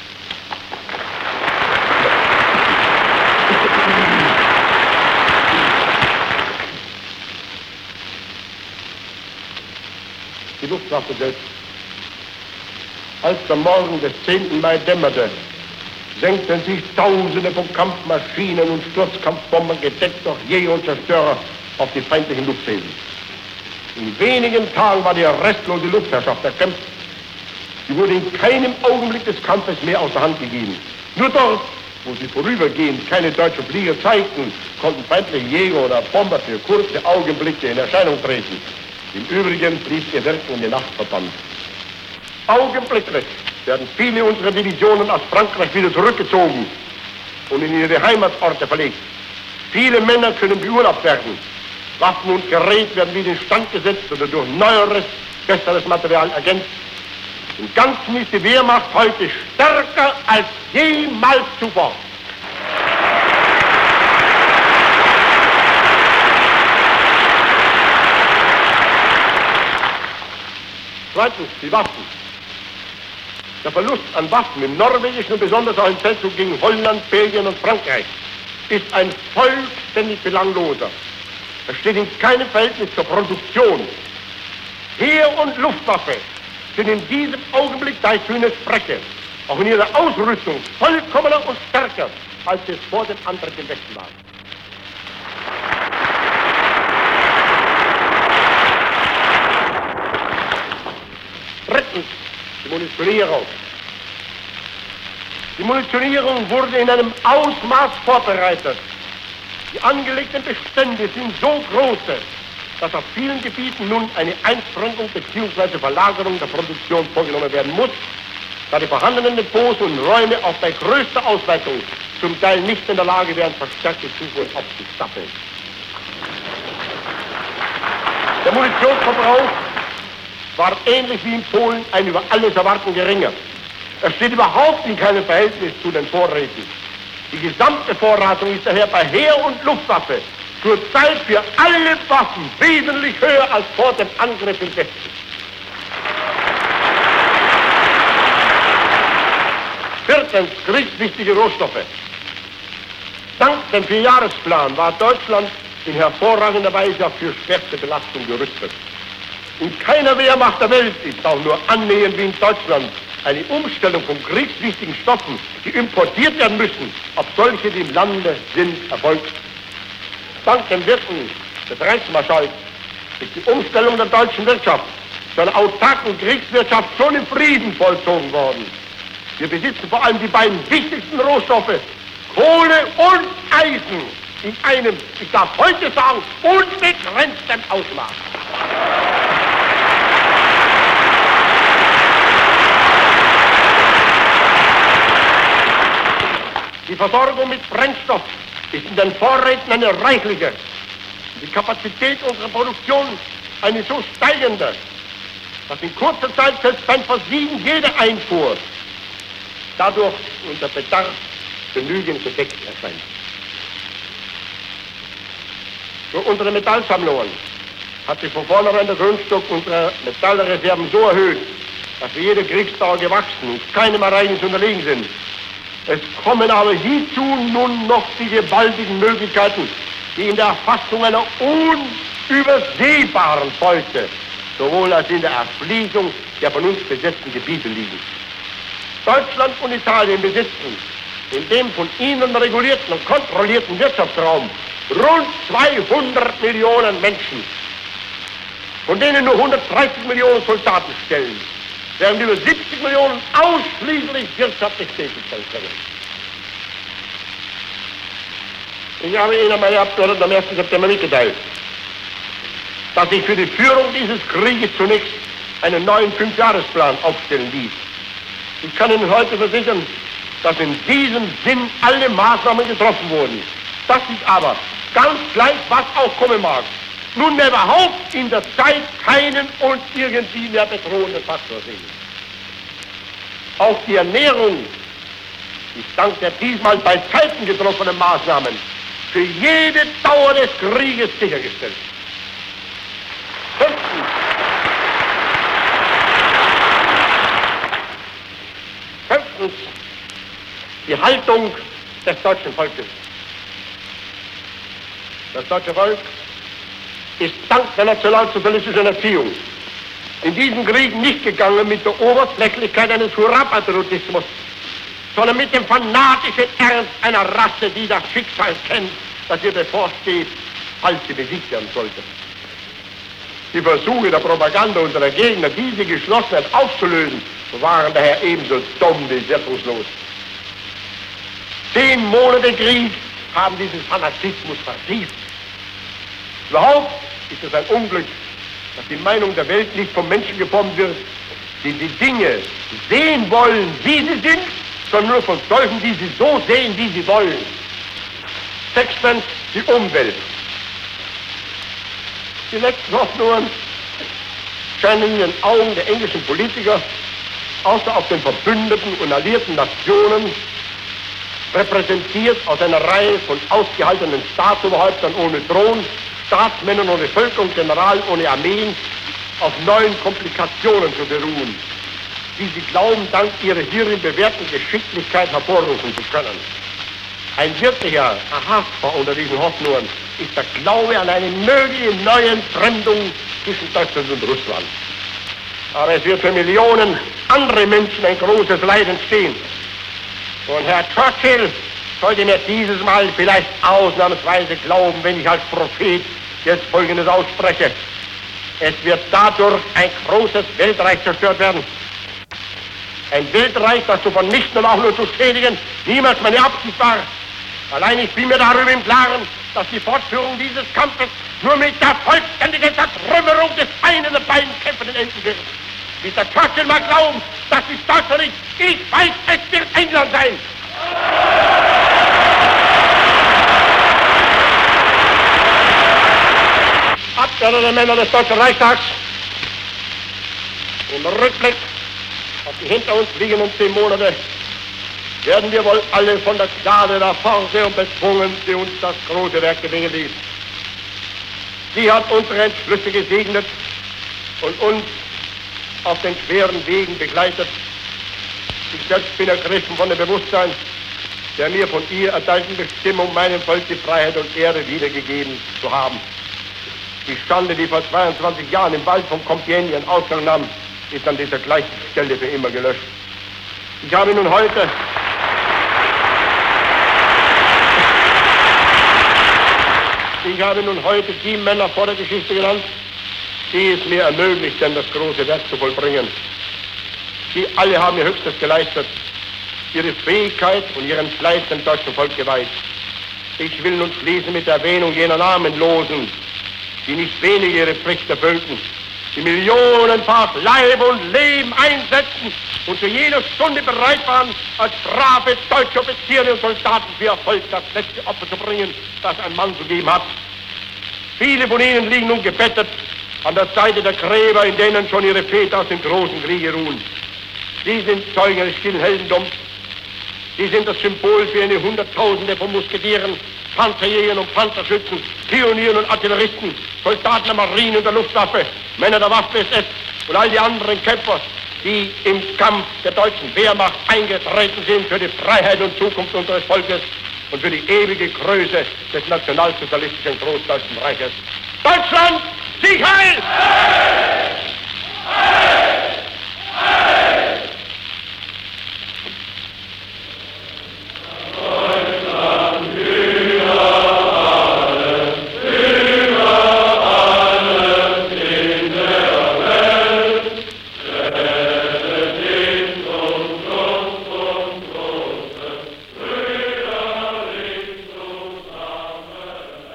Die Luftwaffe selbst. Als der Morgen des zehnten Mai dämmerte, senkten sich Tausende von Kampfmaschinen und Sturzkampfbombern gedeckt durch Jäger und Zerstörer auf die feindlichen Lufthäfen. In wenigen Tagen war die restlose Luftherrschaft erkämpft. Sie wurde in keinem Augenblick des Kampfes mehr außer Hand gegeben. Nur dort, wo sie vorübergehend keine deutschen Flieger zeigten, konnten feindliche Jäger oder Bomber für kurze Augenblicke in Erscheinung treten. Im Übrigen blieb ihr Wirken in die Nacht verbannt. Augenblicklich werden viele unserer Divisionen aus Frankreich wieder zurückgezogen und in ihre Heimatorte verlegt. Viele Männer können beurlaubt werden. Waffen und Gerät werden wieder instand gesetzt oder durch neueres, besseres Material ergänzt. Im Ganzen ist die Wehrmacht heute stärker als jemals zuvor. Zweitens, die Waffen. Der Verlust an Waffen im norwegischen und besonders auch im Feldzug gegen Holland, Belgien und Frankreich ist ein vollständig belangloser. Er steht in keinem Verhältnis zur Produktion. Heer und Luftwaffe sind in diesem Augenblick, da ich zu Ihnen spreche, auch in ihrer Ausrüstung vollkommener und stärker, als es vor dem Antritt im Westen war. Drittens, die Munitionierung. Die Munitionierung wurde in einem Ausmaß vorbereitet. Die angelegten Bestände sind so große, dass auf vielen Gebieten nun eine Einschränkung bzw. Verlagerung der Produktion vorgenommen werden muss, da die vorhandenen Depots und Räume auch bei größter Ausweitung zum Teil nicht in der Lage wären, verstärkte Zufuhr aufzustapeln. Der Munitionsverbrauch war ähnlich wie in Polen ein über alles Erwarten geringer. Er steht überhaupt in keinem Verhältnis zu den Vorräten. Die gesamte Vorratung ist daher bei Heer und Luftwaffe zurzeit für alle Waffen wesentlich höher als vor dem Angriff im Westen. Viertens, kriegswichtige Rohstoffe. Dank dem Vierjahresplan war Deutschland in hervorragender Weise auch für schwerste Belastung gerüstet. In keiner Wehrmacht der Welt ist auch nur annähernd wie in Deutschland eine Umstellung von kriegswichtigen Stoffen, die importiert werden müssen, ob solche, die im Lande sind, erfolgt. Dank dem Wirken des Reichsmarschalls ist die Umstellung der deutschen Wirtschaft zu einer autarken Kriegswirtschaft schon im Frieden vollzogen worden. Wir besitzen vor allem die beiden wichtigsten Rohstoffe, Kohle und Eisen in einem, ich darf heute sagen, unbegrenztem Ausmaß. Die Versorgung mit Brennstoff ist in den Vorräten eine reichliche. Die Kapazität unserer Produktion eine so steigende, dass in kurzer Zeit selbst beim Versiegen jede Einfuhr dadurch unser Bedarf genügend gedeckt erscheint. Für unsere Metallsammlungen hat sich von vornherein der Grundstock unserer Metallreserven so erhöht, dass wir jede Kriegsdauer gewachsen und keinem Ereignis unterlegen sind. Es kommen aber hierzu nun noch die gewaltigen Möglichkeiten, die in der Erfassung einer unübersehbaren Beute, sowohl als in der Erschließung der von uns besetzten Gebiete liegen. Deutschland und Italien besitzen in dem von ihnen regulierten und kontrollierten Wirtschaftsraum rund zweihundert Millionen Menschen, von denen nur hundertdreißig Millionen Soldaten stellen, während über siebzig Millionen ausschließlich wirtschaftlich tätig sein können. Ich habe Ihnen, meine Abgeordneten, am ersten September mitgeteilt, dass ich für die Führung dieses Krieges zunächst einen neuen Fünfjahresplan aufstellen ließ. Ich kann Ihnen heute versichern, dass in diesem Sinn alle Maßnahmen getroffen wurden. Dass ich aber, ganz gleich was auch kommen mag, nunmehr überhaupt in der Zeit keinen und irgendwie mehr bedrohenden Faktor sehe. Auch die Ernährung ist dank der diesmal bei Zeiten getroffenen Maßnahmen für jede Dauer des Krieges sichergestellt. Fünftens. Fünftens. Die Haltung des deutschen Volkes. Das deutsche Volk ist dank der nationalsozialistischen Erziehung in diesem Krieg nicht gegangen mit der Oberflächlichkeit eines Hurra-Patriotismus, sondern mit dem fanatischen Ernst einer Rasse, die das Schicksal kennt, das ihr bevorsteht, falls sie besiegt werden sollte. Die Versuche der Propaganda unserer Gegner, diese Geschlossenheit aufzulösen, waren daher ebenso dumm wie wirkungslos. Zehn Monate Krieg haben diesen Fanatismus vertieft. Überhaupt ist es ein Unglück, dass die Meinung der Welt nicht vom Menschen geformt wird, die die Dinge sehen wollen, wie sie sind, sondern nur von solchen, die sie so sehen, wie sie wollen. Sechstens, die Umwelt. Die letzten Hoffnungen scheinen in den Augen der englischen Politiker, außer auf den verbündeten und alliierten Nationen, repräsentiert aus einer Reihe von ausgehaltenen Staatsoberhäuptern ohne Thron, Staatsmännern ohne Völker und Generalen ohne Armeen, auf neuen Komplikationen zu beruhen, die sie glauben, dank ihrer hierin bewährten Geschicklichkeit hervorrufen zu können. Ein wirklicher Aha unter diesen Hoffnungen ist der Glaube an eine mögliche neue Entfremdung zwischen Deutschland und Russland. Aber es wird für Millionen andere Menschen ein großes Leid entstehen. Und Herr Churchill sollte mir dieses Mal vielleicht ausnahmsweise glauben, wenn ich als Prophet jetzt Folgendes ausspreche. Es wird dadurch ein großes Weltreich zerstört werden. Ein Weltreich, das zu vernichten und auch nur zu schädigen, niemals meine Absicht war. Allein ich bin mir darüber im Klaren, dass die Fortführung dieses Kampfes nur mit der vollständigen Zertrümmerung des einen der beiden Kämpfenden enden wird. Mister Churchill mag glauben, das ist Deutschland nicht. Ich weiß, es wird England sein. Abgeordnete Männer des Deutschen Reichstags, im Rückblick auf die hinter uns liegenden zehn Monate werden wir wohl alle von der Gnade der Force und bezwungen, die uns das große Werk gelingen ließ. Sie hat unsere Entschlüsse gesegnet und uns auf den schweren Wegen begleitet. Ich selbst bin ergriffen von dem Bewusstsein der mir von ihr erteilten Bestimmung, meinem Volk die Freiheit und Ehre wiedergegeben zu haben. Die Schande, die vor zweiundzwanzig Jahren im Wald von Compiègne ihren Ausgang nahm, ist an dieser gleichen Stelle für immer gelöscht. Ich habe nun heute Ich habe nun heute die Männer vor der Geschichte genannt, die es mir ermöglichten, das große Werk zu vollbringen. Sie alle haben ihr Höchstes geleistet. ihre Fähigkeit und ihren Fleiß dem deutschen Volk geweiht. Ich will nun schließen mit Erwähnung jener Namenlosen, die nicht wenige ihre Pflicht erfüllten, die millionenfach Leib und Leben einsetzten und zu jeder Stunde bereit waren, als brave deutsche Offiziere und Soldaten für Erfolg das letzte Opfer zu bringen, das ein Mann zu geben hat. Viele von ihnen liegen nun gebettet an der Seite der Gräber, in denen schon ihre Väter aus dem großen Kriege ruhen. Sie sind Zeugen des stillen Heldentums. Sie sind das Symbol für eine Hunderttausende von Musketieren, Panzerjägern und Panzerschützen, Pionieren und Artilleristen, Soldaten der Marine und der Luftwaffe, Männer der Waffen-S S und all die anderen Kämpfer, die im Kampf der deutschen Wehrmacht eingetreten sind für die Freiheit und Zukunft unseres Volkes und für die ewige Größe des nationalsozialistischen Großdeutschen Reiches. Deutschland, Sieg heil! Heil! Heil! Heil! Deutschland über alles, über alles in der Welt. Städte sind und groß und große Brüder ringt zusammen.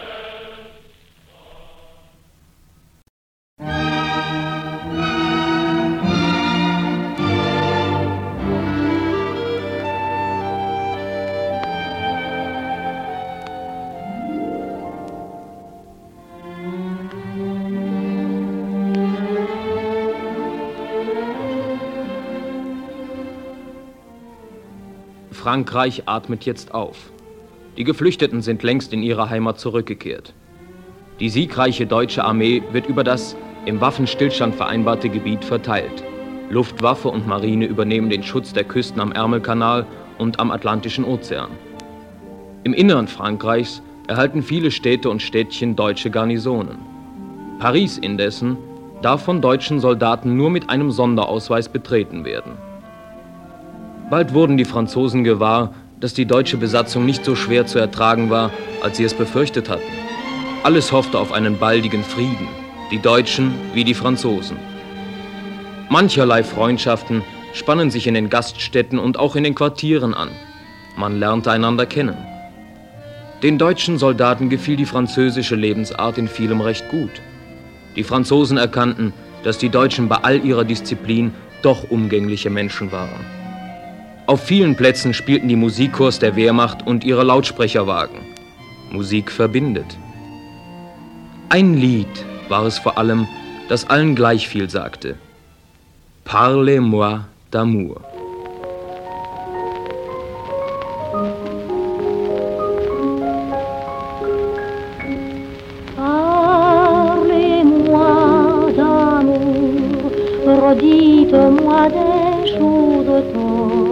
Frankreich atmet jetzt auf. Die Geflüchteten sind längst in ihre Heimat zurückgekehrt. Die siegreiche deutsche Armee wird über das im Waffenstillstand vereinbarte Gebiet verteilt. Luftwaffe und Marine übernehmen den Schutz der Küsten am Ärmelkanal und am Atlantischen Ozean. Im Inneren Frankreichs erhalten viele Städte und Städtchen deutsche Garnisonen. Paris indessen darf von deutschen Soldaten nur mit einem Sonderausweis betreten werden. Bald wurden die Franzosen gewahr, dass die deutsche Besatzung nicht so schwer zu ertragen war, als sie es befürchtet hatten. Alles hoffte auf einen baldigen Frieden, die Deutschen wie die Franzosen. Mancherlei Freundschaften spannen sich in den Gaststätten und auch in den Quartieren an. Man lernte einander kennen. Den deutschen Soldaten gefiel die französische Lebensart in vielem recht gut. Die Franzosen erkannten, dass die Deutschen bei all ihrer Disziplin doch umgängliche Menschen waren. Auf vielen Plätzen spielten die Musikchors der Wehrmacht und ihre Lautsprecherwagen. Musik verbindet. Ein Lied war es vor allem, das allen gleich viel sagte. Parlez-moi d'amour. Parlez-moi d'amour, redites-moi des choses tendres.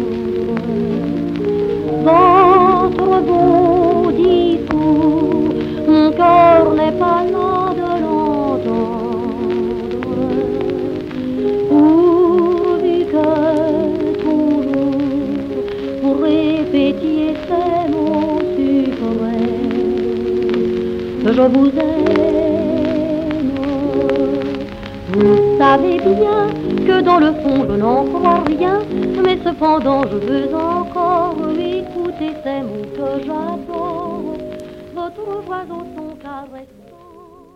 Votre beau discours, mon cœur n'est pas là de l'entendre. Pourvu que toujours vous répétiez ces mots suprêmes, que je vous aime. Vous savez bien que dans le fond je n'en crois rien, mais cependant je veux encore écouter ces mots que j'adore, votre voix au son caressant.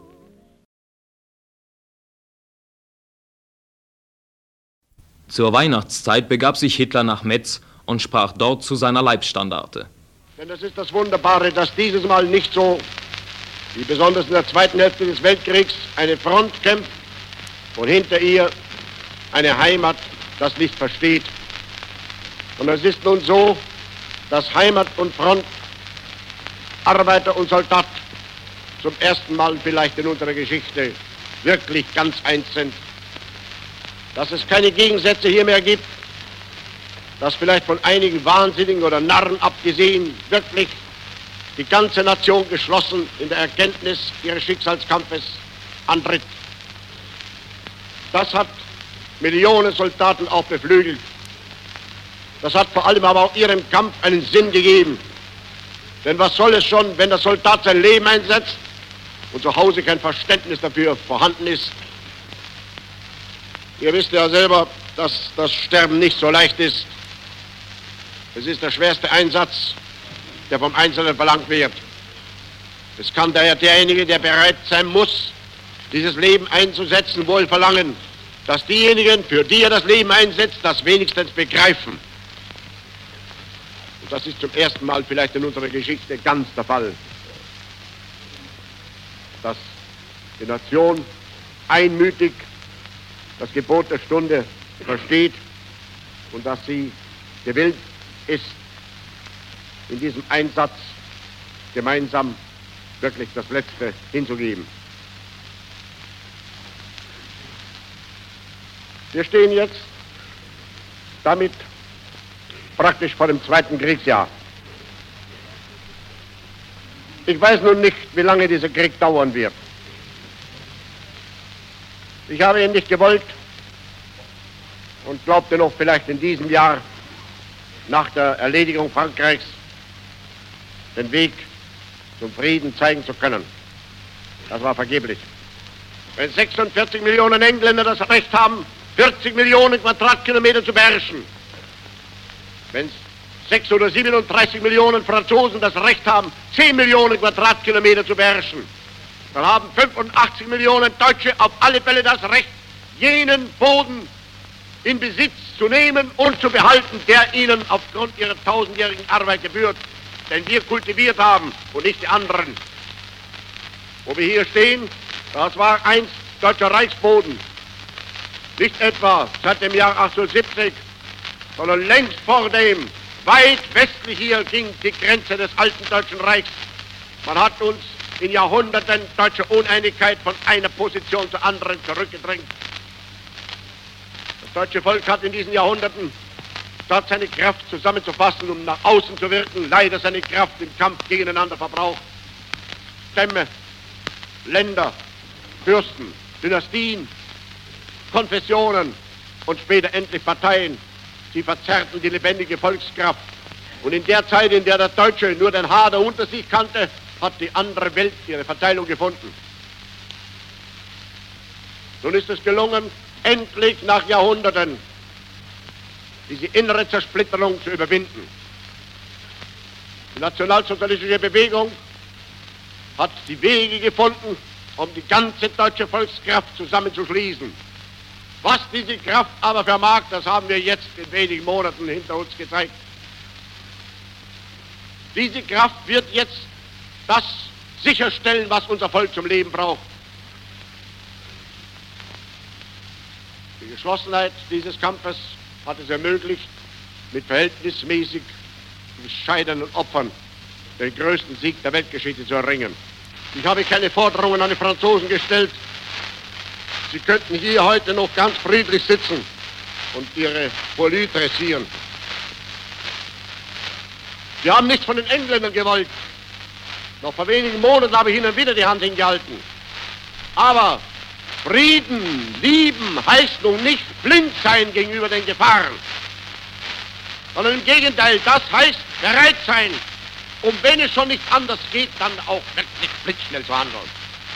Zur Weihnachtszeit begab sich Hitler nach Metz und sprach dort zu seiner Leibstandarte. Denn das ist das Wunderbare, dass dieses Mal nicht so, wie besonders in der zweiten Hälfte des Weltkriegs, eine Front kämpft und hinter ihr eine Heimat das nicht versteht. Und es ist nun so, dass Heimat und Front, Arbeiter und Soldat zum ersten Mal vielleicht in unserer Geschichte wirklich ganz eins sind. Dass es keine Gegensätze hier mehr gibt, dass vielleicht von einigen Wahnsinnigen oder Narren abgesehen wirklich die ganze Nation geschlossen in der Erkenntnis ihres Schicksalskampfes antritt. Das hat Millionen Soldaten auch beflügelt. Das hat vor allem aber auch ihrem Kampf einen Sinn gegeben. Denn was soll es schon, wenn der Soldat sein Leben einsetzt und zu Hause kein Verständnis dafür vorhanden ist? Ihr wisst ja selber, dass das Sterben nicht so leicht ist. Es ist der schwerste Einsatz, der vom Einzelnen verlangt wird. Es kann daher derjenige, der bereit sein muss, dieses Leben einzusetzen, wohl verlangen, dass diejenigen, für die er das Leben einsetzt, das wenigstens begreifen. Und das ist zum ersten Mal vielleicht in unserer Geschichte ganz der Fall, dass die Nation einmütig das Gebot der Stunde versteht und dass sie gewillt ist, in diesem Einsatz gemeinsam wirklich das Letzte hinzugeben. Wir stehen jetzt damit praktisch vor dem zweiten Kriegsjahr. Ich weiß nun nicht, wie lange dieser Krieg dauern wird. Ich habe ihn nicht gewollt und glaubte noch vielleicht in diesem Jahr nach der Erledigung Frankreichs den Weg zum Frieden zeigen zu können. Das war vergeblich. Wenn sechsundvierzig Millionen Engländer das Recht haben, vierzig Millionen Quadratkilometer zu beherrschen, wenn sechs oder siebenunddreißig Millionen Franzosen das Recht haben, zehn Millionen Quadratkilometer zu beherrschen, dann haben fünfundachtzig Millionen Deutsche auf alle Fälle das Recht, jenen Boden in Besitz zu nehmen und zu behalten, der ihnen aufgrund ihrer tausendjährigen Arbeit gebührt, den wir kultiviert haben und nicht die anderen. Wo wir hier stehen, das war einst deutscher Reichsboden. Nicht etwa seit dem Jahr achtzehnhundertsiebzig, sondern längst vor dem, weit westlich hier ging die Grenze des alten Deutschen Reichs. Man hat uns in Jahrhunderten deutscher Uneinigkeit von einer Position zur anderen zurückgedrängt. Das deutsche Volk hat in diesen Jahrhunderten, statt seine Kraft zusammenzufassen, um nach außen zu wirken, leider seine Kraft im Kampf gegeneinander verbraucht. Stämme, Länder, Fürsten, Dynastien, Konfessionen und später endlich Parteien, sie verzerrten die lebendige Volkskraft. Und in der Zeit, in der der Deutsche nur den Hader unter sich kannte, hat die andere Welt ihre Verteilung gefunden. Nun ist es gelungen, endlich nach Jahrhunderten diese innere Zersplitterung zu überwinden. Die nationalsozialistische Bewegung hat die Wege gefunden, um die ganze deutsche Volkskraft zusammenzuschließen. Was diese Kraft aber vermag, das haben wir jetzt in wenigen Monaten hinter uns gezeigt. Diese Kraft wird jetzt das sicherstellen, was unser Volk zum Leben braucht. Die Geschlossenheit dieses Kampfes hat es ermöglicht, mit verhältnismäßig bescheidenen Opfern den größten Sieg der Weltgeschichte zu erringen. Ich habe keine Forderungen an die Franzosen gestellt. Sie könnten hier heute noch ganz friedlich sitzen und ihre Poilus dressieren. Sie haben nichts von den Engländern gewollt. Noch vor wenigen Monaten habe ich ihnen wieder die Hand hingehalten. Aber Frieden, lieben heißt nun nicht blind sein gegenüber den Gefahren, sondern im Gegenteil, das heißt bereit sein, um wenn es schon nicht anders geht, dann auch wirklich blitzschnell zu handeln.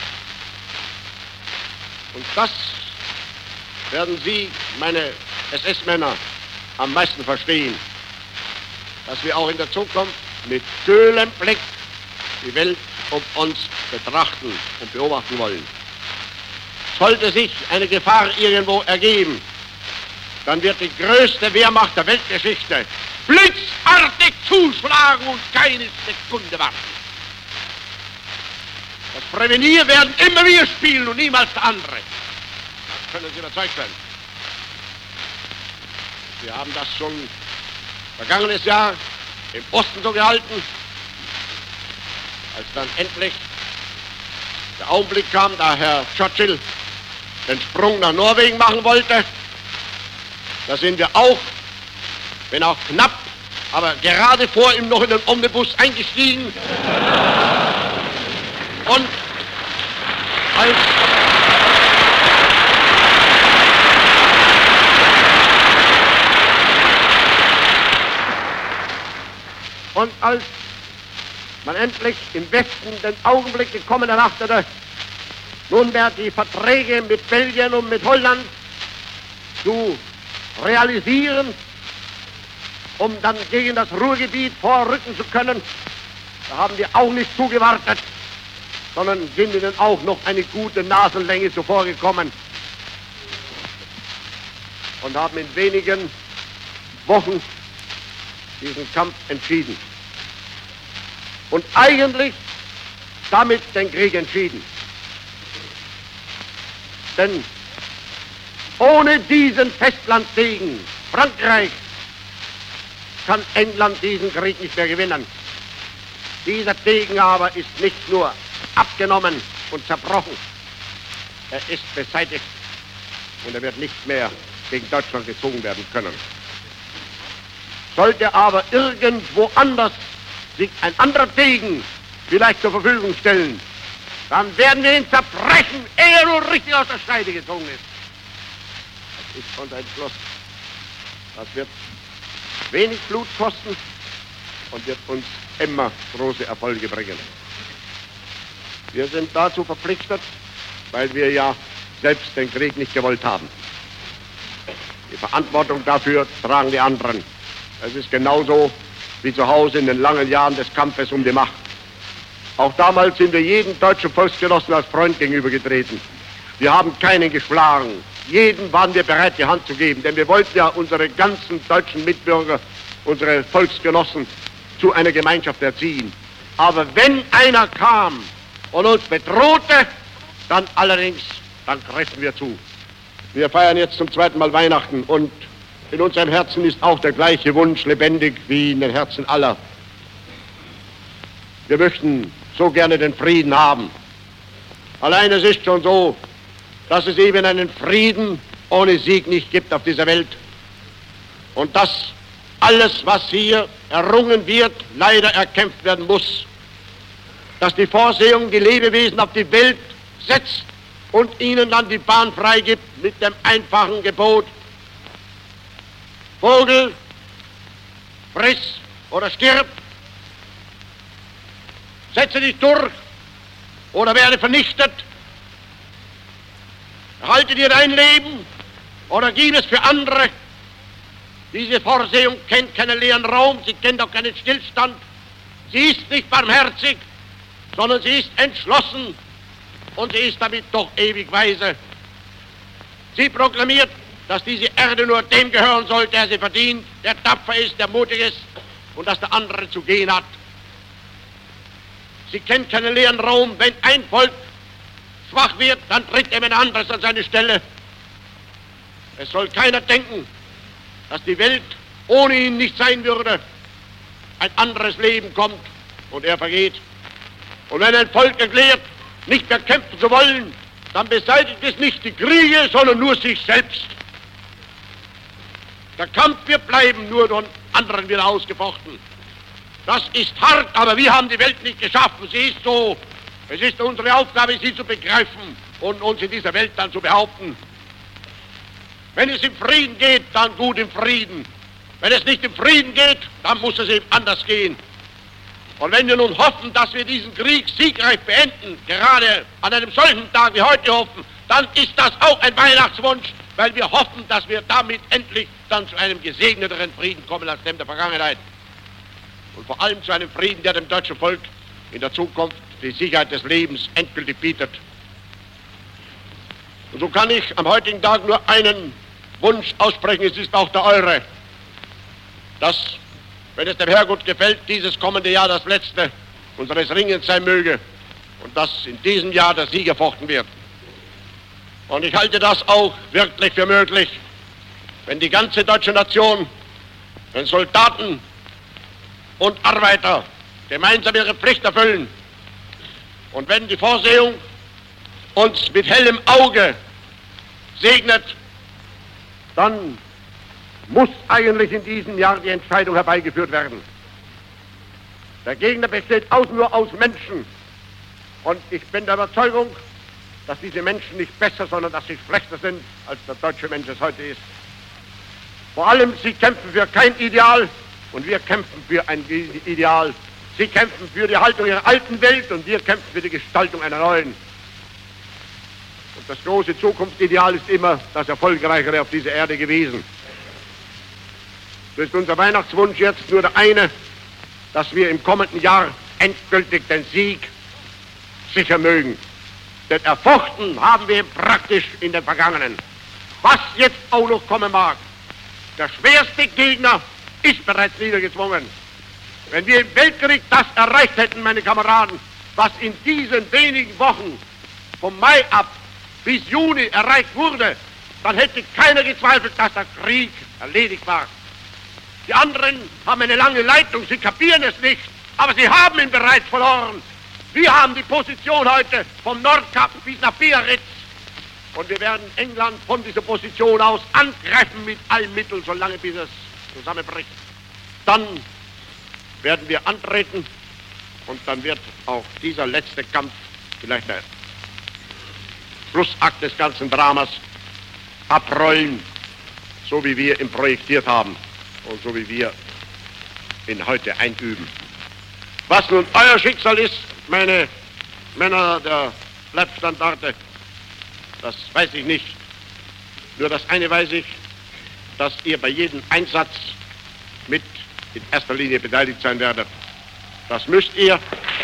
Und das werden Sie, meine S S-Männer, am meisten verstehen, dass wir auch in der Zukunft mit kühlem Blick die Welt um uns betrachten und beobachten wollen. Sollte sich eine Gefahr irgendwo ergeben, dann wird die größte Wehrmacht der Weltgeschichte blitzartig zuschlagen und keine Sekunde warten. Das Prävenier werden immer wir spielen und niemals der andere. Das können Sie überzeugt sein. Wir haben das schon vergangenes Jahr im Osten so gehalten, als dann endlich der Augenblick kam, da Herr Churchill den Sprung nach Norwegen machen wollte. Da sind wir auch, wenn auch knapp, aber gerade vor ihm noch in den Omnibus eingestiegen. Und als Und als man endlich im Westen den Augenblick gekommen erachtete, nunmehr die Verträge mit Belgien und mit Holland zu realisieren, um dann gegen das Ruhrgebiet vorrücken zu können. Da haben wir auch nicht zugewartet, sondern sind ihnen auch noch eine gute Nasenlänge zuvor gekommen und haben in wenigen Wochen diesen Kampf entschieden. Und eigentlich damit den Krieg entschieden. Denn ohne diesen Festlandsegen Frankreich kann England diesen Krieg nicht mehr gewinnen. Dieser Degen aber ist nicht nur abgenommen und zerbrochen, er ist beseitigt und er wird nicht mehr gegen Deutschland gezogen werden können. Sollte aber irgendwo anders sich ein anderer Degen vielleicht zur Verfügung stellen, dann werden wir ihn zerbrechen, ehe er nur richtig aus der Scheide gezogen ist. Das ist unser Entschluss. Das wird wenig Blut kosten und wird uns immer große Erfolge bringen. Wir sind dazu verpflichtet, weil wir ja selbst den Krieg nicht gewollt haben. Die Verantwortung dafür tragen die anderen. Es ist genauso wie zu Hause in den langen Jahren des Kampfes um die Macht. Auch damals sind wir jedem deutschen Volksgenossen als Freund gegenübergetreten. Wir haben keinen geschlagen. Jedem waren wir bereit, die Hand zu geben, denn wir wollten ja unsere ganzen deutschen Mitbürger, unsere Volksgenossen zu einer Gemeinschaft erziehen. Aber wenn einer kam und uns bedrohte, dann allerdings, dann griffen wir zu. Wir feiern jetzt zum zweiten Mal Weihnachten und in unserem Herzen ist auch der gleiche Wunsch lebendig wie in den Herzen aller. Wir möchten so gerne den Frieden haben. Allein es ist schon so, dass es eben einen Frieden ohne Sieg nicht gibt auf dieser Welt. Und dass alles, was hier errungen wird, leider erkämpft werden muss. Dass die Vorsehung die Lebewesen auf die Welt setzt und ihnen dann die Bahn freigibt mit dem einfachen Gebot: Vogel, friss oder stirb, setze dich durch oder werde vernichtet, erhalte dir dein Leben oder gib es für andere. Diese Vorsehung kennt keinen leeren Raum, sie kennt auch keinen Stillstand. Sie ist nicht barmherzig, sondern sie ist entschlossen und sie ist damit doch ewig weise. Sie proklamiert, dass diese Erde nur dem gehören soll, der sie verdient, der tapfer ist, der mutig ist und dass der andere zu gehen hat. Sie kennt keinen leeren Raum. Wenn ein Volk schwach wird, dann tritt jemand anderes an seine Stelle. Es soll keiner denken, dass die Welt ohne ihn nicht sein würde. Ein anderes Leben kommt und er vergeht. Und wenn ein Volk erklärt, nicht mehr kämpfen zu wollen, dann beseitigt es nicht die Kriege, sondern nur sich selbst. Der Kampf wird bleiben, nur von anderen wieder ausgefochten. Das ist hart, aber wir haben die Welt nicht geschaffen. Sie ist so. Es ist unsere Aufgabe, sie zu begreifen und uns in dieser Welt dann zu behaupten. Wenn es im Frieden geht, dann gut im Frieden. Wenn es nicht im Frieden geht, dann muss es eben anders gehen. Und wenn wir nun hoffen, dass wir diesen Krieg siegreich beenden, gerade an einem solchen Tag wie heute hoffen, dann ist das auch ein Weihnachtswunsch, weil wir hoffen, dass wir damit endlich dann zu einem gesegneteren Frieden kommen als dem der Vergangenheit. Und vor allem zu einem Frieden, der dem deutschen Volk in der Zukunft die Sicherheit des Lebens endgültig bietet. Und so kann ich am heutigen Tag nur einen Wunsch aussprechen, es ist auch der eure, dass, wenn es dem Herrgott gefällt, dieses kommende Jahr das letzte unseres Ringens sein möge und dass in diesem Jahr der Sieg erfochten wird. Und ich halte das auch wirklich für möglich, wenn die ganze deutsche Nation, wenn Soldaten und Arbeiter gemeinsam ihre Pflicht erfüllen und wenn die Vorsehung uns mit hellem Auge segnet, dann muss eigentlich in diesem Jahr die Entscheidung herbeigeführt werden. Der Gegner besteht aus, nur aus Menschen. Und ich bin der Überzeugung, dass diese Menschen nicht besser, sondern dass sie schlechter sind, als der deutsche Mensch es heute ist. Vor allem, sie kämpfen für kein Ideal und wir kämpfen für ein Ideal. Sie kämpfen für die Haltung ihrer alten Welt und wir kämpfen für die Gestaltung einer neuen. Und das große Zukunftsideal ist immer das Erfolgreichere auf dieser Erde gewesen. So ist unser Weihnachtswunsch jetzt nur der eine, dass wir im kommenden Jahr endgültig den Sieg sichern mögen. Denn erfochten haben wir praktisch in den Vergangenen. Was jetzt auch noch kommen mag, der schwerste Gegner ist bereits niedergezwungen. Wenn wir im Weltkrieg das erreicht hätten, meine Kameraden, was in diesen wenigen Wochen vom Mai ab bis Juni erreicht wurde, dann hätte keiner gezweifelt, dass der Krieg erledigt war. Die anderen haben eine lange Leitung, sie kapieren es nicht, aber sie haben ihn bereits verloren. Wir haben die Position heute vom Nordkap bis nach Biarritz und wir werden England von dieser Position aus angreifen mit allen Mitteln, solange bis es zusammenbricht. Dann werden wir antreten und dann wird auch dieser letzte Kampf, vielleicht der Schlussakt des ganzen Dramas, abrollen, so wie wir ihn projektiert haben und so wie wir ihn heute einüben. Was nun euer Schicksal ist, meine Männer der Leibstandarte, das weiß ich nicht. Nur das eine weiß ich, dass ihr bei jedem Einsatz mit in erster Linie beteiligt sein werdet. Das müsst ihr.